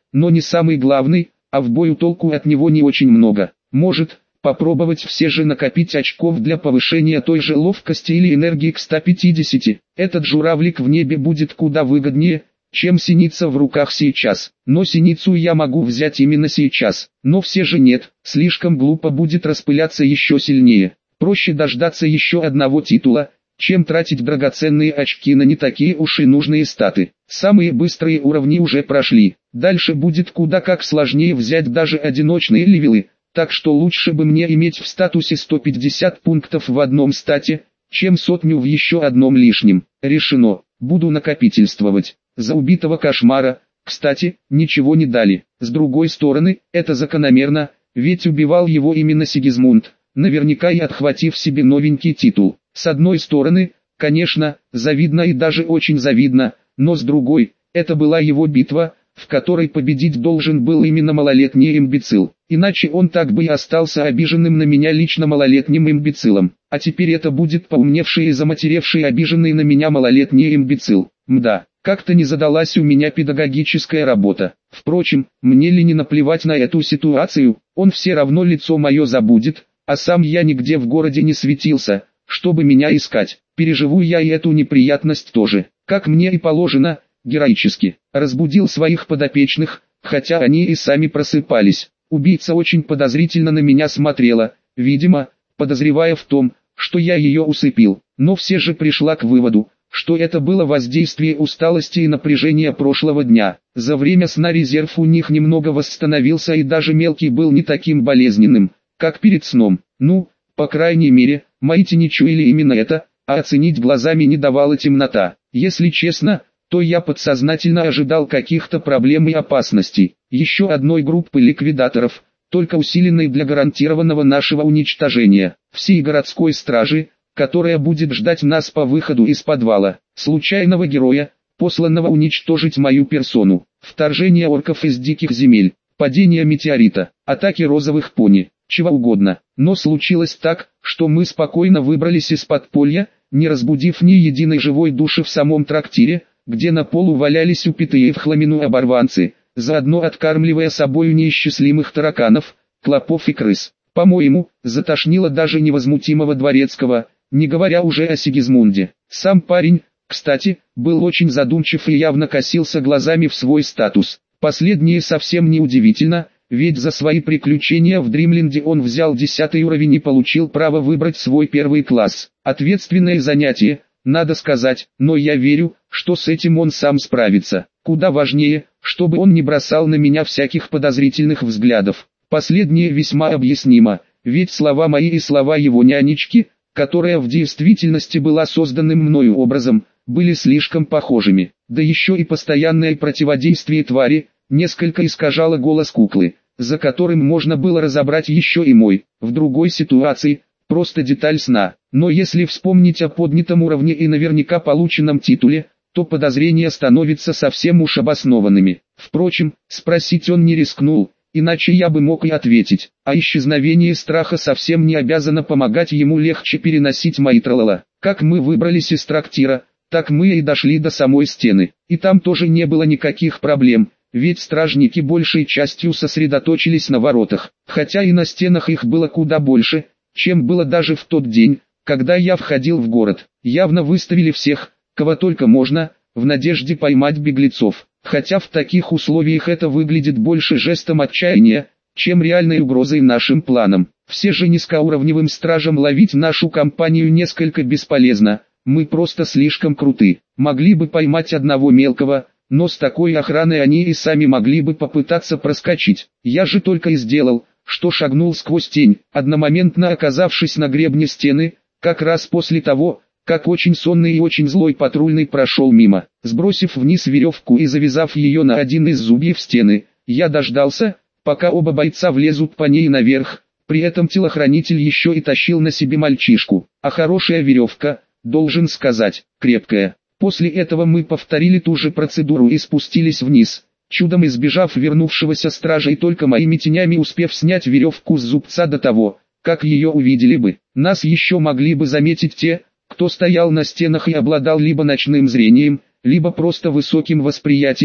но не самый главный, а в бою толку от него не очень много. Может, попробовать все же накопить очков для повышения той же ловкости или энергии к ста пятидесяти. Этот журавлик в небе будет куда выгоднее, чем синица в руках сейчас. Но синицу я могу взять именно сейчас. Но все же нет, слишком глупо будет распыляться еще сильнее. Проще дождаться еще одного титула, чем тратить драгоценные очки на не такие уж и нужные статы. Самые быстрые уровни уже прошли. Дальше будет куда как сложнее взять даже одиночные левелы. Так что лучше бы мне иметь в статусе сто пятьдесят пунктов в одном стате, чем сотню в еще одном лишнем. Решено, буду накопительствовать. За убитого кошмара, кстати, ничего не дали. С другой стороны, это закономерно, ведь убивал его именно Сигизмунд, наверняка и отхватив себе новенький титул. С одной стороны, конечно, завидно и даже очень завидно, но с другой, это была его битва, в которой победить должен был именно малолетний имбецил. Иначе он так бы и остался обиженным на меня лично малолетним имбецилом. А теперь это будет поумневший и заматеревший обиженный на меня малолетний имбецил. Мда, как-то не задалась у меня педагогическая работа. Впрочем, мне ли не наплевать на эту ситуацию, он все равно лицо мое забудет, а сам я нигде в городе не светился, чтобы меня искать. Переживу я и эту неприятность тоже, как мне и положено, героически. Разбудил своих подопечных, хотя они и сами просыпались. Убийца очень подозрительно на меня смотрела, видимо, подозревая в том, что я ее усыпил, но все же пришла к выводу, что это было воздействие усталости и напряжения прошлого дня. За время сна резерв у них немного восстановился и даже мелкий был не таким болезненным, как перед сном. Ну, по крайней мере, мои тени чуяли именно это, а оценить глазами не давала темнота. Если честно, то я подсознательно ожидал каких-то проблем и опасностей. Еще одной группы ликвидаторов, только усиленной для гарантированного нашего уничтожения. Всей городской стражи, которая будет ждать нас по выходу из подвала. Случайного героя, посланного уничтожить мою персону. Вторжение орков из диких земель. Падение метеорита. Атаки розовых пони. Чего угодно. Но случилось так, что мы спокойно выбрались из подполья, не разбудив ни единой живой души в самом трактире, где на полу валялись упитые в хламину оборванцы, заодно откармливая собою неисчислимых тараканов, клопов и крыс. По-моему, затошнило даже невозмутимого дворецкого, не говоря уже о Сигизмунде. Сам парень, кстати, был очень задумчив и явно косился глазами в свой статус. Последнее совсем не удивительно, ведь за свои приключения в Дримленде он взял десятый уровень и получил право выбрать свой первый класс. Ответственное занятие, надо сказать, но я верю, что с этим он сам справится. Куда важнее, чтобы он не бросал на меня всяких подозрительных взглядов. Последнее весьма объяснимо, ведь слова мои и слова его нянечки, которая в действительности была созданным мною образом, были слишком похожими. Да еще и постоянное противодействие твари, несколько искажало голос куклы, за которым можно было разобрать еще и мой. В другой ситуации, просто деталь сна. Но если вспомнить о поднятом уровне и наверняка полученном титуле, то подозрения становятся совсем уж обоснованными. Впрочем, спросить он не рискнул, иначе я бы мог и ответить. А исчезновение страха совсем не обязано помогать ему легче переносить мои тралала. Как мы выбрались из трактира, так мы и дошли до самой стены. И там тоже не было никаких проблем, ведь стражники большей частью сосредоточились на воротах. Хотя и на стенах их было куда больше, чем было даже в тот день, когда я входил в город. Явно выставили всех, кого только можно, в надежде поймать беглецов. Хотя в таких условиях это выглядит больше жестом отчаяния, чем реальной угрозой нашим планам. Все же низкоуровневым стражам ловить нашу компанию несколько бесполезно, мы просто слишком круты. Могли бы поймать одного мелкого, но с такой охраной они и сами могли бы попытаться проскочить. Я же только и сделал, что шагнул сквозь тень, одномоментно оказавшись на гребне стены, как раз после того, как очень сонный и очень злой патрульный прошел мимо. Сбросив вниз веревку и завязав ее на один из зубьев стены, я дождался, пока оба бойца влезут по ней наверх, при этом телохранитель еще и тащил на себе мальчишку. А хорошая веревка, должен сказать, крепкая. После этого мы повторили ту же процедуру и спустились вниз, чудом избежав вернувшегося стража и только моими тенями успев снять веревку с зубца до того, как ее увидели бы. Нас еще могли бы заметить те, кто стоял на стенах и обладал либо ночным зрением, либо просто высоким восприятием,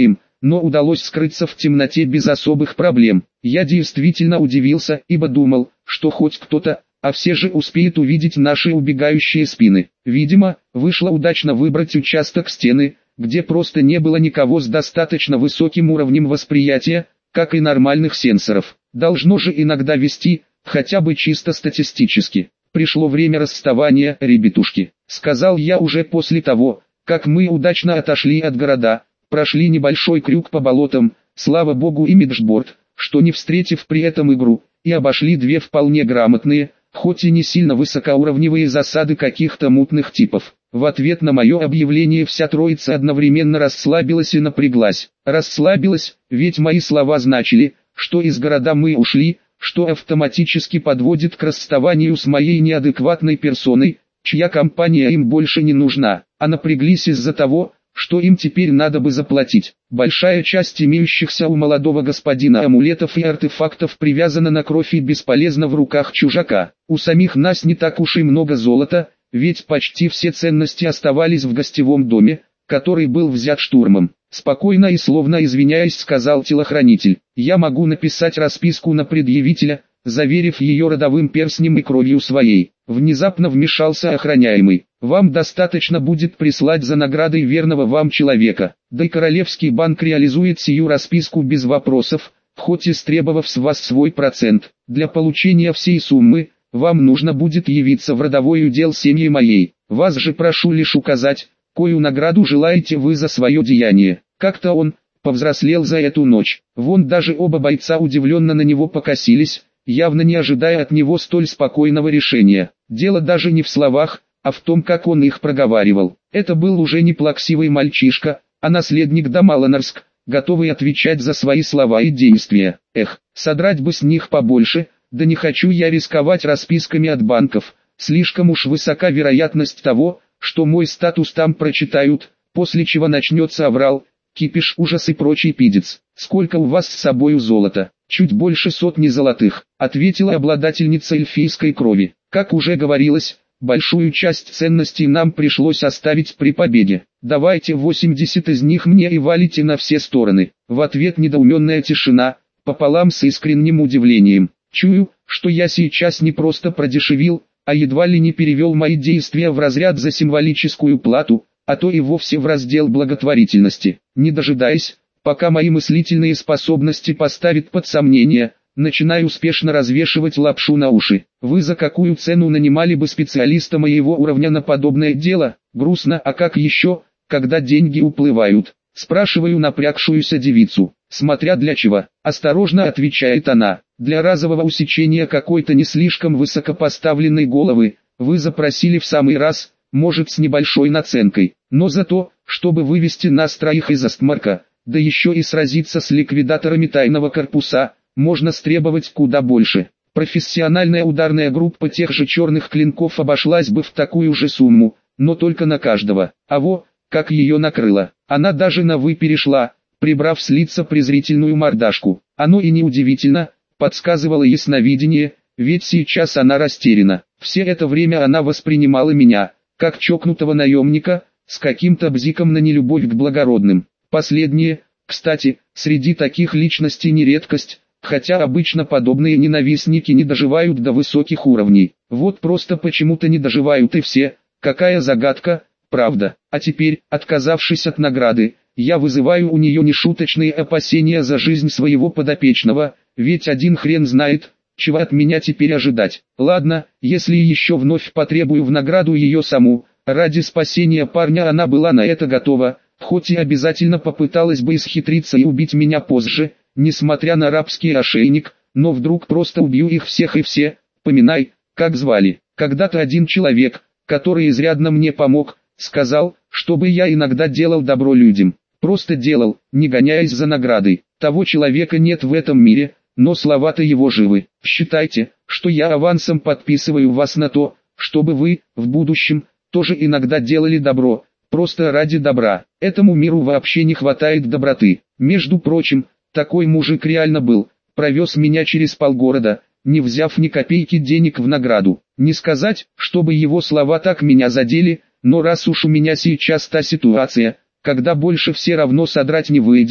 но удалось скрыться в темноте без особых проблем. Я действительно удивился, ибо думал, что хоть кто-то, а все же успеет увидеть наши убегающие спины. Видимо, вышло удачно выбрать участок стены, где просто не было никого с достаточно высоким уровнем восприятия, как и нормальных сенсоров. Должно же иногда вести, хотя бы чисто статистически. Пришло время расставания, ребятушки, сказал я уже после того, как мы удачно отошли от города, прошли небольшой крюк по болотам, слава богу и Миджборд, что не встретив при этом игру, и обошли две вполне грамотные, хоть и не сильно высокоуровневые засады каких-то мутных типов. В ответ на мое объявление вся троица одновременно расслабилась и напряглась. Расслабилась, ведь мои слова значили, что из города мы ушли, что автоматически подводит к расставанию с моей неадекватной персоной, чья компания им больше не нужна, а напряглись из-за того, что им теперь надо бы заплатить. Большая часть имеющихся у молодого господина амулетов и артефактов привязана на кровь и бесполезна в руках чужака. У самих нас не так уж и много золота, ведь почти все ценности оставались в гостевом доме, который был взят штурмом. Спокойно и словно извиняясь сказал телохранитель: «Я могу написать расписку на предъявителя, заверив ее родовым перстнем и кровью своей». Внезапно вмешался охраняемый. «Вам достаточно будет прислать за наградой верного вам человека, да и Королевский банк реализует сию расписку без вопросов, хоть и стребовав с вас свой процент. Для получения всей суммы, вам нужно будет явиться в родовой удел семьи моей. Вас же прошу лишь указать, кою награду желаете вы за свое деяние». Как-то он повзрослел за эту ночь. Вон даже оба бойца удивленно на него покосились, явно не ожидая от него столь спокойного решения. Дело даже не в словах, а в том, как он их проговаривал. Это был уже не плаксивый мальчишка, а наследник Дамаланарск, готовый отвечать за свои слова и действия. Эх, содрать бы с них побольше, да не хочу я рисковать расписками от банков, слишком уж высока вероятность того, что мой статус там прочитают, после чего начнется аврал, кипиш, ужас и прочий пидец. «Сколько у вас с собою золота?» «Чуть больше сотни золотых», — ответила обладательница эльфийской крови. «Как уже говорилось, большую часть ценностей нам пришлось оставить при победе. Давайте восемьдесят из них мне и валите на все стороны». В ответ недоуменная тишина, пополам с искренним удивлением. Чую, что я сейчас не просто продешевил, а едва ли не перевел мои действия в разряд за символическую плату, а то и вовсе в раздел благотворительности. Не дожидаясь, пока мои мыслительные способности поставят под сомнение, начинаю успешно развешивать лапшу на уши. Вы за какую цену нанимали бы специалиста моего уровня на подобное дело? Грустно, а как еще, когда деньги уплывают? Спрашиваю напрягшуюся девицу. Смотря для чего, осторожно отвечает она. Для разового усечения какой-то не слишком высокопоставленной головы, вы запросили в самый раз, может с небольшой наценкой, но за то, чтобы вывести нас троих из Астмарка, да еще и сразиться с ликвидаторами тайного корпуса, можно стребовать куда больше. Профессиональная ударная группа тех же черных клинков обошлась бы в такую же сумму, но только на каждого. А во, как ее накрыло. Она даже на «вы» перешла, прибрав с лица презрительную мордашку. Оно и неудивительно, подсказывало ясновидение, ведь сейчас она растеряна. Все это время она воспринимала меня, как чокнутого наемника, с каким-то бзиком на нелюбовь к благородным. Последнее, кстати, среди таких личностей не редкость, хотя обычно подобные ненавистники не доживают до высоких уровней. Вот просто почему-то не доживают и все, какая загадка, правда. А теперь, отказавшись от награды, я вызываю у нее нешуточные опасения за жизнь своего подопечного, ведь один хрен знает, чего от меня теперь ожидать. Ладно, если еще вновь потребую в награду ее саму, ради спасения парня она была на это готова, хоть и обязательно попыталась бы исхитриться и убить меня позже, несмотря на рабский ошейник, но вдруг просто убью их всех и все, поминай, как звали. Когда-то один человек, который изрядно мне помог, сказал, чтобы я иногда делал добро людям. Просто делал, не гоняясь за наградой. Того человека нет в этом мире, но слова-то его живы. Считайте, что я авансом подписываю вас на то, чтобы вы, в будущем, тоже иногда делали добро, просто ради добра. Этому миру вообще не хватает доброты. Между прочим, такой мужик реально был, провез меня через полгорода, не взяв ни копейки денег в награду. Не сказать, чтобы его слова так меня задели, но раз уж у меня сейчас та ситуация, когда больше все равно содрать не выйдет,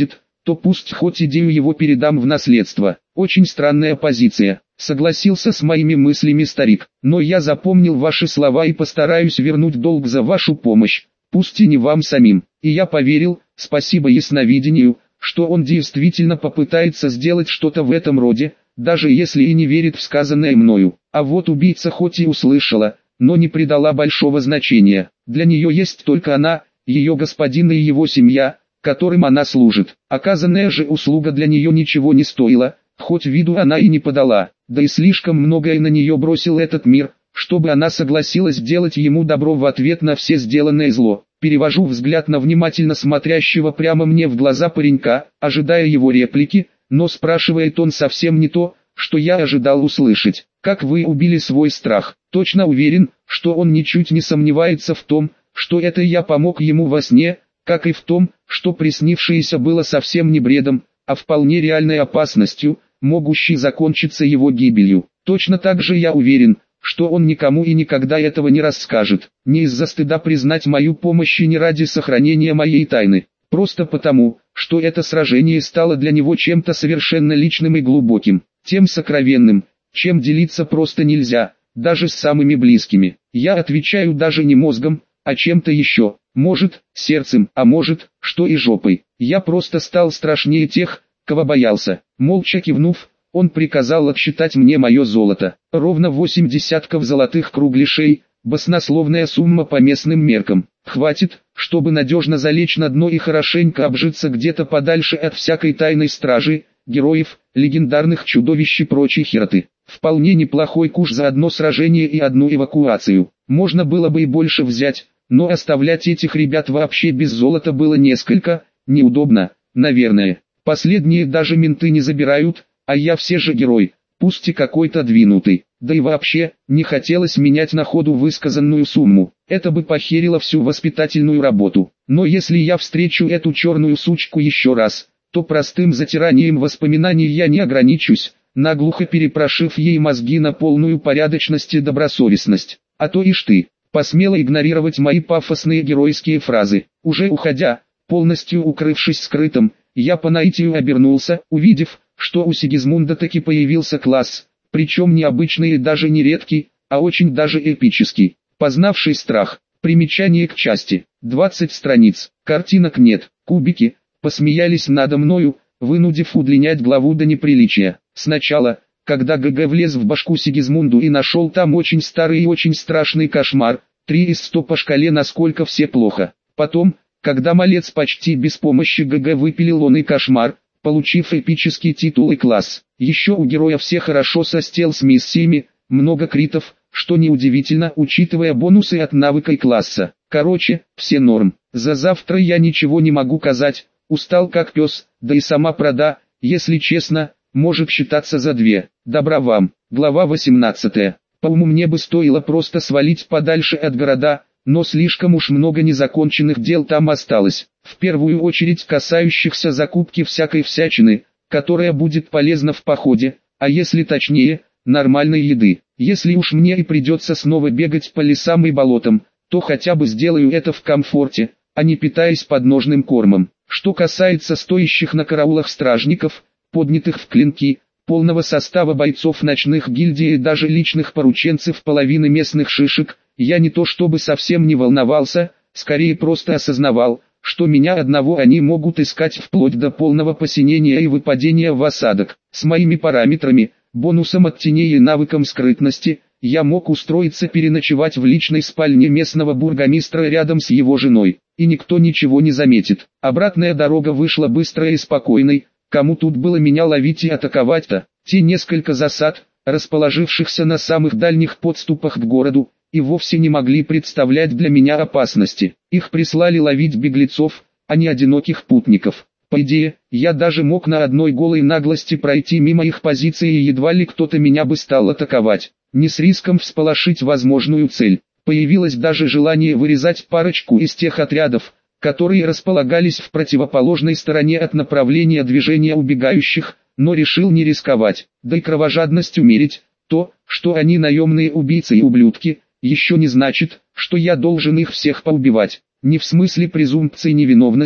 то пусть хоть идею его передам в наследство. Очень странная позиция. Согласился с моими мыслями старик, но я запомнил ваши слова и постараюсь вернуть долг за вашу помощь, пусть и не вам самим. И я поверил, спасибо ясновидению, что он действительно попытается сделать что-то в этом роде, даже если и не верит в сказанное мною. А вот убийца хоть и услышала, но не придала большого значения. Для нее есть только она, ее господин и его семья, которым она служит. Оказанная же услуга для нее ничего не стоила, хоть виду она и не подала, да и слишком многое на нее бросил этот мир, чтобы она согласилась делать ему добро в ответ на все сделанное зло. Перевожу взгляд на внимательно смотрящего прямо мне в глаза паренька, ожидая его реплики, но спрашивает он совсем не то, что я ожидал услышать. Как вы убили свой страх? Точно уверен, что он ничуть не сомневается в том, что это я помог ему во сне, как и в том, что приснившееся было совсем не бредом, а вполне реальной опасностью, могущей закончиться его гибелью. Точно так же я уверен, что он никому и никогда этого не расскажет, не из-за стыда признать мою помощь и не ради сохранения моей тайны, просто потому, что это сражение стало для него чем-то совершенно личным и глубоким, тем сокровенным, чем делиться просто нельзя, даже с самыми близкими. Я отвечаю даже не мозгом, а чем-то еще, может, сердцем, а может, что и жопой. Я просто стал страшнее тех, кого боялся. Молча кивнув, он приказал отсчитать мне мое золото. Ровно восемь десятков золотых кругляшей, баснословная сумма по местным меркам. Хватит, чтобы надежно залечь на дно и хорошенько обжиться где-то подальше от всякой тайной стражи, героев, легендарных чудовищ и прочей хероты. Вполне неплохой куш за одно сражение и одну эвакуацию. Можно было бы и больше взять, но оставлять этих ребят вообще без золота было несколько неудобно, наверное. Последние даже менты не забирают, а я все же герой, пусть и какой-то двинутый. Да и вообще, не хотелось менять на ходу высказанную сумму. Это бы похерило всю воспитательную работу. Но если я встречу эту черную сучку еще раз, то простым затиранием воспоминаний я не ограничусь, наглухо перепрошив ей мозги на полную порядочность и добросовестность. А то ишь ты, посмела игнорировать мои пафосные геройские фразы. Уже уходя, полностью укрывшись скрытым, я по наитию обернулся, увидев, что у Сигизмунда таки появился класс, причем не обычный и даже не редкий, а очень даже эпический. Познавший страх. Примечание к части. двадцать страниц. Картинок нет. Кубики посмеялись надо мною, вынудив удлинять главу до неприличия. Сначала, когда ГГ влез в башку Сигизмунду и нашел там очень старый и очень страшный кошмар, три из ста по шкале насколько все плохо. Потом, когда малец почти без помощи ГГ выпилил он и кошмар, получив эпический титул и класс. Еще у героя все хорошо со стелс-миссиями, много критов, что неудивительно, учитывая бонусы от навыка и класса. Короче, все норм. За завтра я ничего не могу казать, устал как пес, да и сама прода, если честно, может считаться за две. Добра вам. Глава восемнадцатая. По уму мне бы стоило просто свалить подальше от города, но слишком уж много незаконченных дел там осталось. В первую очередь касающихся закупки всякой всячины, которая будет полезна в походе, а если точнее, нормальной еды. Если уж мне и придется снова бегать по лесам и болотам, то хотя бы сделаю это в комфорте, а не питаясь подножным кормом. Что касается стоящих на караулах стражников, поднятых в клинки, полного состава бойцов ночных гильдий и даже личных порученцев половины местных шишек, я не то чтобы совсем не волновался, скорее просто осознавал, что меня одного они могут искать вплоть до полного посинения и выпадения в осадок. С моими параметрами, бонусом от теней и навыком скрытности, я мог устроиться переночевать в личной спальне местного бургомистра рядом с его женой, и никто ничего не заметит. Обратная дорога вышла быстрой и спокойной, кому тут было меня ловить и атаковать-то? Те несколько засад, расположившихся на самых дальних подступах к городу, и вовсе не могли представлять для меня опасности. Их прислали ловить беглецов, а не одиноких путников. По идее, я даже мог на одной голой наглости пройти мимо их позиции и едва ли кто-то меня бы стал атаковать. Не с риском всполошить возможную цель. Появилось даже желание вырезать парочку из тех отрядов, которые располагались в противоположной стороне от направления движения убегающих, но решил не рисковать, да и кровожадность умерить. То, что они наемные убийцы и ублюдки, еще не значит, что я должен их всех поубивать. Не в смысле презумпции невиновности,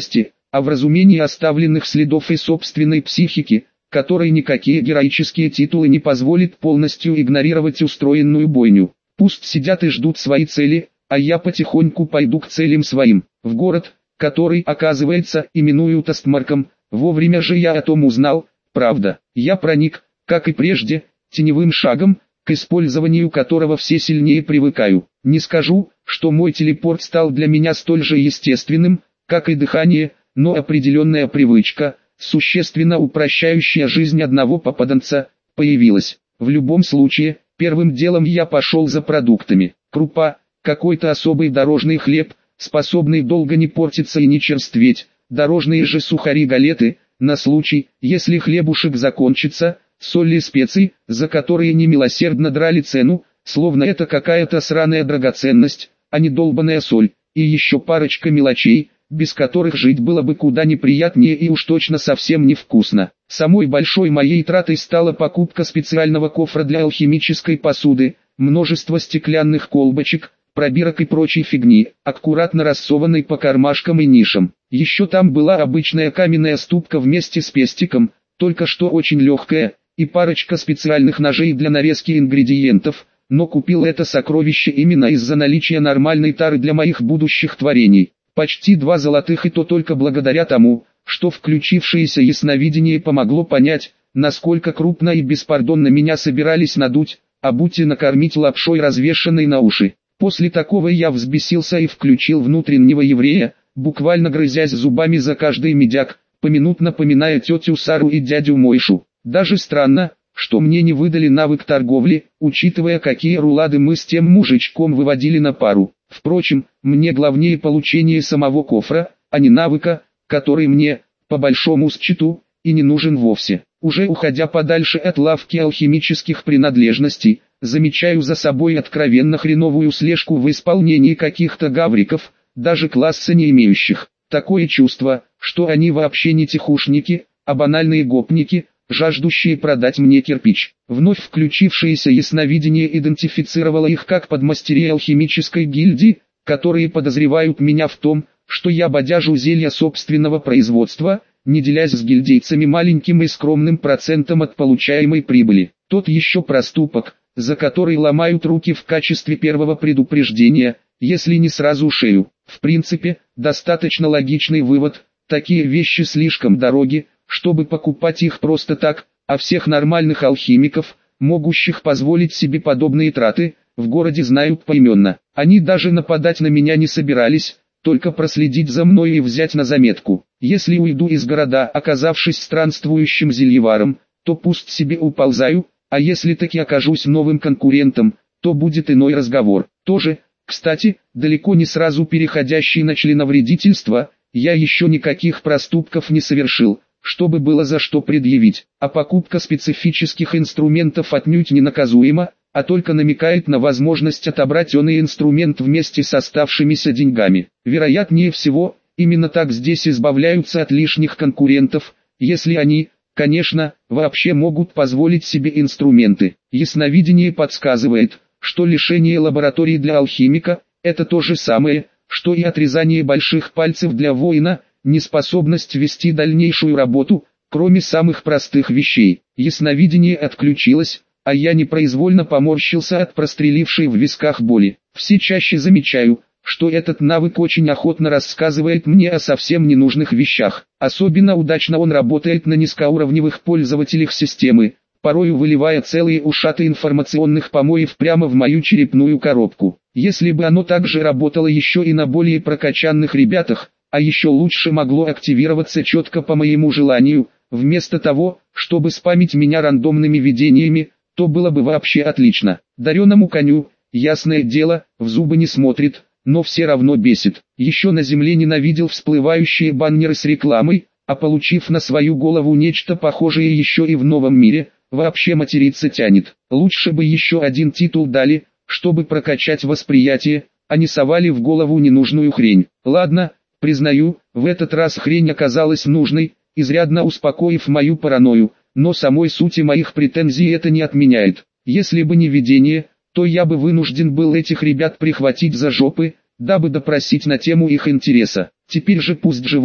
а в разумении оставленных следов и собственной психики, которой никакие героические титулы не позволят полностью игнорировать устроенную бойню. Пусть сидят и ждут свои цели, а я потихоньку пойду к целям своим, в город, который, оказывается, именуют Остмарком. Вовремя же я о том узнал, правда. Я проник, как и прежде, теневым шагом, к использованию которого все сильнее привыкаю. Не скажу, что мой телепорт стал для меня столь же естественным, как и дыхание, но определенная привычка, существенно упрощающая жизнь одного попаданца, появилась. В любом случае, первым делом я пошел за продуктами. Крупа, какой-то особый дорожный хлеб, способный долго не портиться и не черстветь, дорожные же сухари-галеты, на случай, если хлебушек закончится, соль и специи, за которые немилосердно драли цену, словно это какая-то сраная драгоценность, а не долбаная соль, и еще парочка мелочей, без которых жить было бы куда неприятнее и уж точно совсем невкусно. Самой большой моей тратой стала покупка специального кофра для алхимической посуды, множество стеклянных колбочек, пробирок и прочей фигни, аккуратно рассованной по кармашкам и нишам. Еще там была обычная каменная ступка вместе с пестиком, только что очень легкая, и парочка специальных ножей для нарезки ингредиентов, но купил это сокровище именно из-за наличия нормальной тары для моих будущих творений. Почти два золотых, и то только благодаря тому, что включившееся ясновидение помогло понять, насколько крупно и беспардонно меня собирались надуть, а будь и накормить лапшой, развешанной на уши. После такого я взбесился и включил внутреннего еврея, буквально грызясь зубами за каждый медяк, поминутно поминая тетю Сару и дядю Мойшу. Даже странно, что мне не выдали навык торговли, учитывая, какие рулады мы с тем мужичком выводили на пару. Впрочем, мне главнее получение самого кофра, а не навыка, который мне, по большому счету, и не нужен вовсе. Уже уходя подальше от лавки алхимических принадлежностей, замечаю за собой откровенно хреновую слежку в исполнении каких-то гавриков, даже класса не имеющих. Такое чувство, что они вообще не тихушники, а банальные гопники, жаждущие продать мне кирпич. Вновь включившееся ясновидение идентифицировало их как подмастерье алхимической гильдии, которые подозревают меня в том, что я бодяжу зелья собственного производства, не делясь с гильдейцами маленьким и скромным процентом от получаемой прибыли. Тот еще проступок, за который ломают руки в качестве первого предупреждения, если не сразу шею. В принципе, достаточно логичный вывод, такие вещи слишком дороги, чтобы покупать их просто так, а всех нормальных алхимиков, могущих позволить себе подобные траты, в городе знают поименно. Они даже нападать на меня не собирались, только проследить за мной и взять на заметку. Если уйду из города, оказавшись странствующим зельеваром, то пусть себе уползаю, а если таки окажусь новым конкурентом, то будет иной разговор. Тоже, кстати, далеко не сразу переходящий на членовредительство, я еще никаких проступков не совершил, чтобы было за что предъявить, а покупка специфических инструментов отнюдь не наказуема, а только намекает на возможность отобрать оный инструмент вместе с оставшимися деньгами. Вероятнее всего, именно так здесь избавляются от лишних конкурентов, если они, конечно, вообще могут позволить себе инструменты. Ясновидение подсказывает, что лишение лаборатории для алхимика – это то же самое, что и отрезание больших пальцев для воина, неспособность вести дальнейшую работу, кроме самых простых вещей. Ясновидение отключилось, а я непроизвольно поморщился от прострелившей в висках боли. Все чаще замечаю, что этот навык очень охотно рассказывает мне о совсем ненужных вещах. Особенно удачно он работает на низкоуровневых пользователях системы, порою выливая целые ушаты информационных помоев прямо в мою черепную коробку. Если бы оно также работало еще и на более прокачанных ребятах, а еще лучше могло активироваться четко по моему желанию, вместо того, чтобы спамить меня рандомными видениями, то было бы вообще отлично. Дареному коню, ясное дело, в зубы не смотрит, но все равно бесит. Еще на земле ненавидел всплывающие баннеры с рекламой, а получив на свою голову нечто похожее еще и в новом мире, вообще материться тянет. Лучше бы еще один титул дали, чтобы прокачать восприятие, а не совали в голову ненужную хрень. Ладно, признаю, в этот раз хрень оказалась нужной, изрядно успокоив мою паранойю, но самой сути моих претензий это не отменяет. Если бы не видение, то я бы вынужден был этих ребят прихватить за жопы, дабы допросить на тему их интереса. Теперь же пусть живут,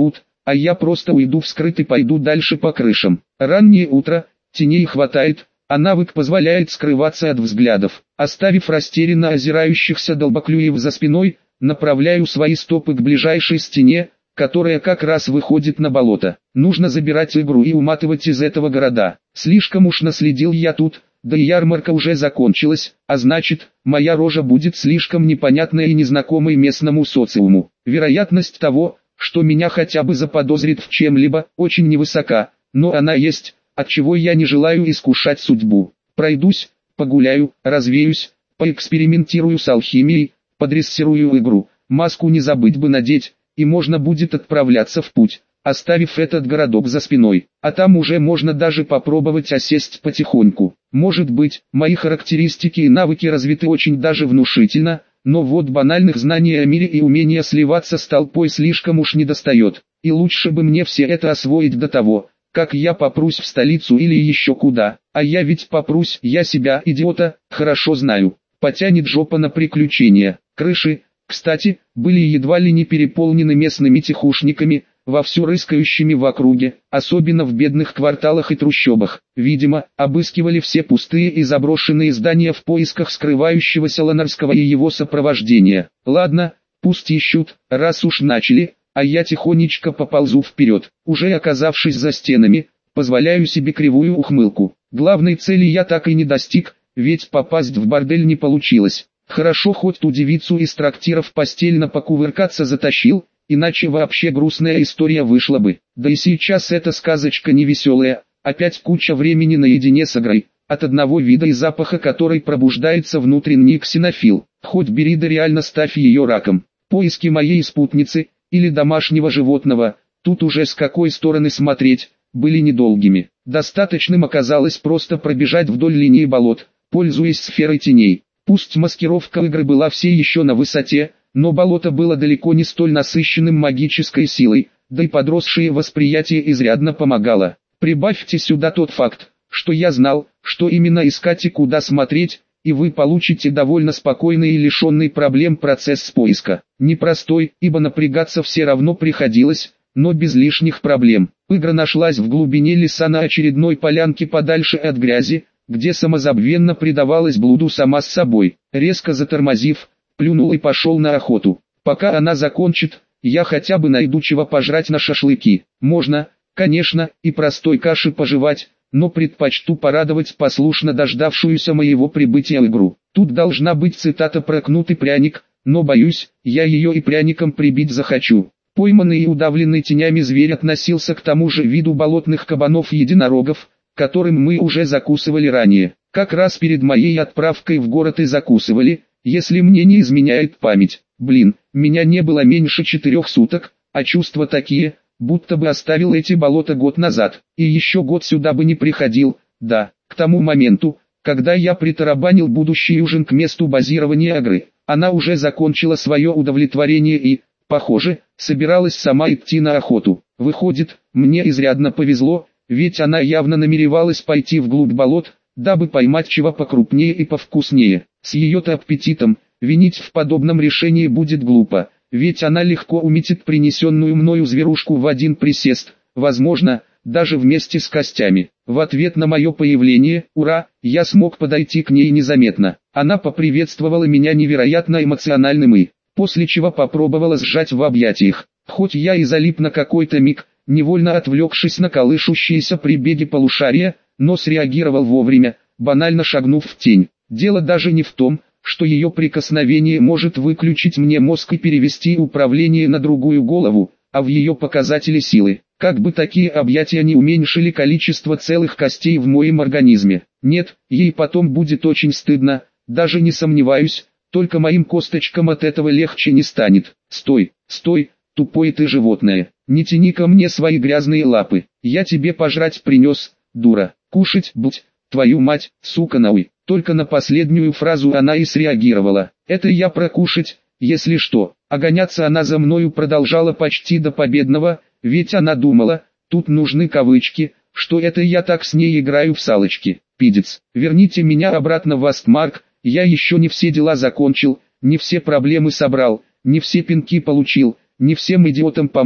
а я просто уйду вскрыт и пойду дальше по крышам. Раннее утро, теней хватает, а навык позволяет скрываться от взглядов. Оставив растерянно озирающихся долбоклюев за спиной, направляю свои стопы к ближайшей стене, которая как раз выходит на болото. Нужно забирать игру и уматывать из этого города. Слишком уж наследил я тут, да и ярмарка уже закончилась, а значит, моя рожа будет слишком непонятной и незнакомой местному социуму. Вероятность того, что меня хотя бы заподозрит в чем-либо, очень невысока, но она есть, отчего я не желаю искушать судьбу. Пройдусь, погуляю, развеюсь, поэкспериментирую с алхимией, подрессирую игру, маску не забыть бы надеть, и можно будет отправляться в путь, оставив этот городок за спиной, а там уже можно даже попробовать осесть потихоньку. Может быть, мои характеристики и навыки развиты очень даже внушительно, но вот банальных знаний о мире и умения сливаться с толпой слишком уж недостает, и лучше бы мне все это освоить до того, как я попрусь в столицу или еще куда, а я ведь попрусь, я себя, идиота, хорошо знаю, потянет жопа на приключения. Крыши, кстати, были едва ли не переполнены местными тихушниками, вовсю рыскающими в округе, особенно в бедных кварталах и трущобах. Видимо, обыскивали все пустые и заброшенные здания в поисках скрывающегося Ланарского и его сопровождения. Ладно, пусть ищут, раз уж начали, а я тихонечко поползу вперед. Уже оказавшись за стенами, позволяю себе кривую ухмылку. Главной цели я так и не достиг, ведь попасть в бордель не получилось. Хорошо хоть ту девицу из трактиров постельно покувыркаться затащил, иначе вообще грустная история вышла бы. Да и сейчас эта сказочка не веселая, опять куча времени наедине с игрой, от одного вида и запаха которой пробуждается внутренний ксенофил. Хоть бери да реально ставь ее раком. Поиски моей спутницы, или домашнего животного, тут уже с какой стороны смотреть, были недолгими. Достаточным оказалось просто пробежать вдоль линии болот, пользуясь сферой теней. Пусть маскировка игры была все еще на высоте, но болото было далеко не столь насыщенным магической силой, да и подросшее восприятие изрядно помогало. Прибавьте сюда тот факт, что я знал, что именно искать и куда смотреть, и вы получите довольно спокойный и лишенный проблем процесс поиска. Непростой, ибо напрягаться все равно приходилось, но без лишних проблем. Игра нашлась в глубине леса на очередной полянке подальше от грязи, где самозабвенно предавалась блуду сама с собой. Резко затормозив, плюнул и пошел на охоту. Пока она закончит, я хотя бы найду чего пожрать на шашлыки. Можно, конечно, и простой каши пожевать, но предпочту порадовать послушно дождавшуюся моего прибытия игру. Тут должна быть цитата про кнут и пряник, но боюсь, я ее и пряником прибить захочу. Пойманный и удавленный тенями зверь относился к тому же виду болотных кабанов-единорогов, которым мы уже закусывали ранее. Как раз перед моей отправкой в город и закусывали, если мне не изменяет память. Блин, меня не было меньше четырех суток, а чувства такие, будто бы оставил эти болота год назад, и еще год сюда бы не приходил. Да, к тому моменту, когда я притарабанил будущий ужин к месту базирования игры, она уже закончила свое удовлетворение и, похоже, собиралась сама идти на охоту. Выходит, мне изрядно повезло, ведь она явно намеревалась пойти вглубь болот, дабы поймать чего покрупнее и повкуснее. С ее-то аппетитом, винить в подобном решении будет глупо, ведь она легко уметит принесенную мною зверушку в один присест, возможно, даже вместе с костями. В ответ на мое появление, ура, я смог подойти к ней незаметно. Она поприветствовала меня невероятно эмоциональным и, после чего попробовала сжать в объятиях. Хоть я и залип на какой-то миг, невольно отвлекшись на колышущиеся при беге полушария, но среагировал вовремя, банально шагнув в тень. Дело даже не в том, что ее прикосновение может выключить мне мозг и перевести управление на другую голову, а в ее показатели силы. Как бы такие объятия не уменьшили количество целых костей в моем организме. Нет, ей потом будет очень стыдно, даже не сомневаюсь, только моим косточкам от этого легче не станет. Стой, стой, тупое ты животное, не тяни ко мне свои грязные лапы, я тебе пожрать принес, дура, кушать, будь, твою мать, сука науй. Только на последнюю фразу она и среагировала. Это я про кушать, если что. А гоняться она за мною продолжала почти до победного, ведь она думала, тут нужны кавычки, что это я так с ней играю в салочки. Пидец, верните меня обратно в Астмарк, я еще не все дела закончил, не все проблемы собрал, не все пинки получил, не всем идиотам помог,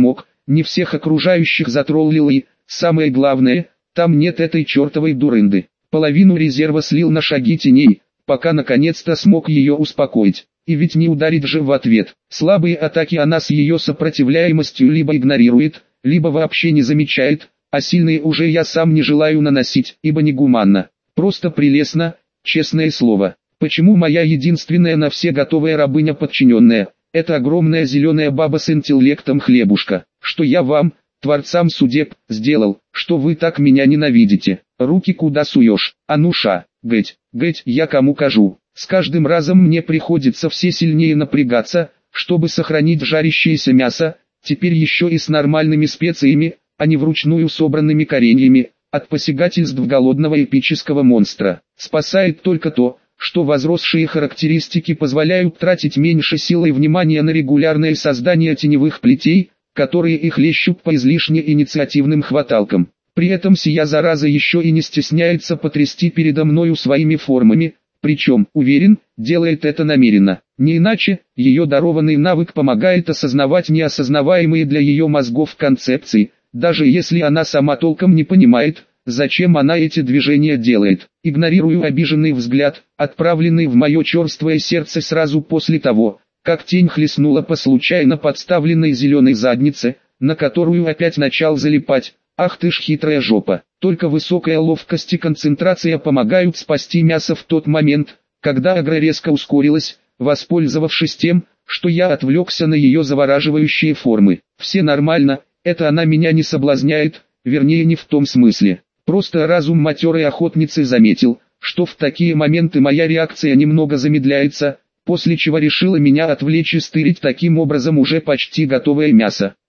не всех окружающих затроллил и, самое главное, там нет этой чертовой дурынды. Половину резерва слил на шаги теней, пока наконец-то смог ее успокоить. И ведь не ударить же в ответ. Слабые атаки она с ее сопротивляемостью либо игнорирует, либо вообще не замечает, а сильные уже я сам не желаю наносить, ибо негуманно. Просто прелестно, честное слово. Почему моя единственная на все готовая рабыня подчиненная, это огромная зеленая баба с интеллектом хлебушка? Что я вам, творцам судеб, сделал, что вы так меня ненавидите? Руки куда суешь? Ануша, геть, геть, я кому кажу? С каждым разом мне приходится все сильнее напрягаться, чтобы сохранить жарящееся мясо, теперь еще и с нормальными специями, а не вручную собранными кореньями, от посягательств голодного эпического монстра. Спасает только то, что возросшие характеристики позволяют тратить меньше сил и внимания на регулярное создание теневых плетей, которые их лещут по излишне инициативным хваталкам. При этом сия зараза еще и не стесняется потрясти передо мною своими формами, причем, уверен, делает это намеренно. Не иначе, ее дарованный навык помогает осознавать неосознаваемые для ее мозгов концепции, даже если она сама толком не понимает, зачем она эти движения делает. Игнорирую обиженный взгляд, отправленный в мое черствое сердце сразу после того, как тень хлестнула по случайно подставленной зеленой заднице, на которую опять начал залипать. Ах ты ж хитрая жопа. Только высокая ловкость и концентрация помогают спасти мясо в тот момент, когда агро резко ускорилась, воспользовавшись тем, что я отвлекся на ее завораживающие формы. Все нормально, это она меня не соблазняет, вернее не в том смысле. Просто разум матерой охотницы заметил, что в такие моменты моя реакция немного замедляется, после чего решила меня отвлечь и стырить таким образом уже почти готовое мясо.